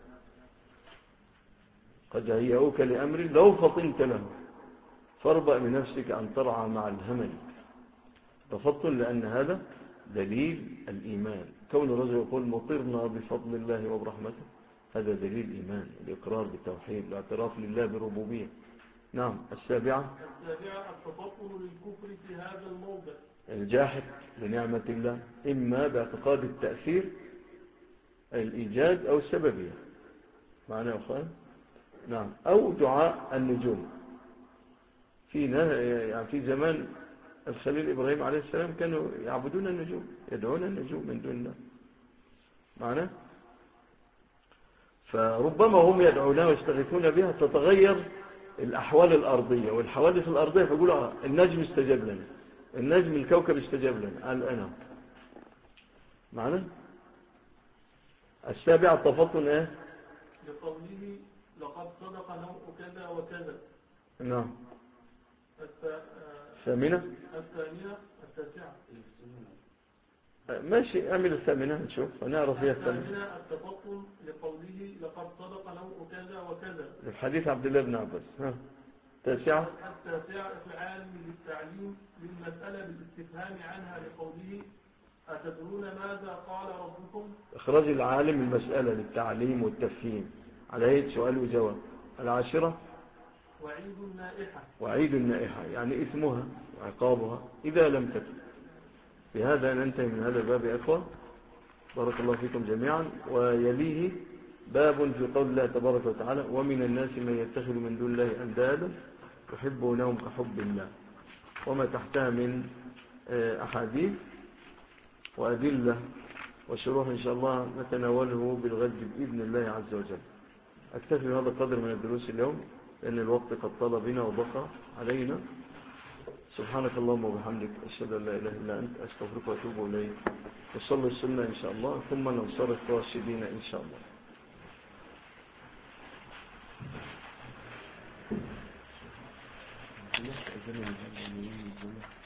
قد هيئوك لأمر لو فطنت له فاربأ بنفسك أن ترعى مع الهمل. تفطن لأن هذا دليل الإيمان. كون الرجل يقول مطرنا بفضل الله وبرحمته، هذا دليل إيمان، الإقرار بالتوحيد، الاعتراف لله بربوبية. نعم. السابعة التفطن للكفر في هذا الموضع، الجاحد لنعمة الله، إما باعتقاد التأثير الإيجاد أو السببية، معنى يا أخوان. نعم. أو دعاء النجوم. في زمان الخليل إبراهيم عليه السلام كانوا يعبدون النجوم، يدعون النجوم من دون الله، معنى. فربما هم يدعونها ويستغيثون بها تتغير الأحوال الأرضية والحوادث الأرضية، فيقولوا النجم استجاب لنا، النجم الكوكب استجاب لنا الآن، معنى. السابع التفطن لقوله لقد صدق نوء كذا وكذا. نعم. الثامنة التاسعة. ماشي، اعمل الثامنة نشوف ونعرف فيها الثامنة التفطن لقوله لقد صدق نوء كذا وكذا، الحديث عبد الله بن عباس. التاسعة إفعال للتعليم للمسألة بالاستفهام عنها لقوله أتدرون ماذا قال ربكم. إخراج العالم المسألة للتعليم والتفهيم على هيئة سؤال وجواب. العاشرة وعيد النائحة يعني إثمها وعقابها إذا لم تتب. بهذا ننتهي من هذا الباب يا أخوة، بارك الله فيكم جميعا. ويليه باب في قول الله تبارك وتعالى ومن الناس من يتخذ من دون الله أندادا يحبونهم كحب الله، وما تحتها من أحاديث وأدلة وشروح إن شاء الله نتناوله بالغد بإذن الله عز وجل. أكتفي بهذا القدر من الدروس اليوم لأن الوقت قد طال بنا وبقى علينا. سبحانك اللهم وبحمدك أشهد أن لا إله إلا أنت أستغفرك وأتوب إليك. وصلوا السنة إن شاء الله ثم ننصرف راشدين إن شاء الله.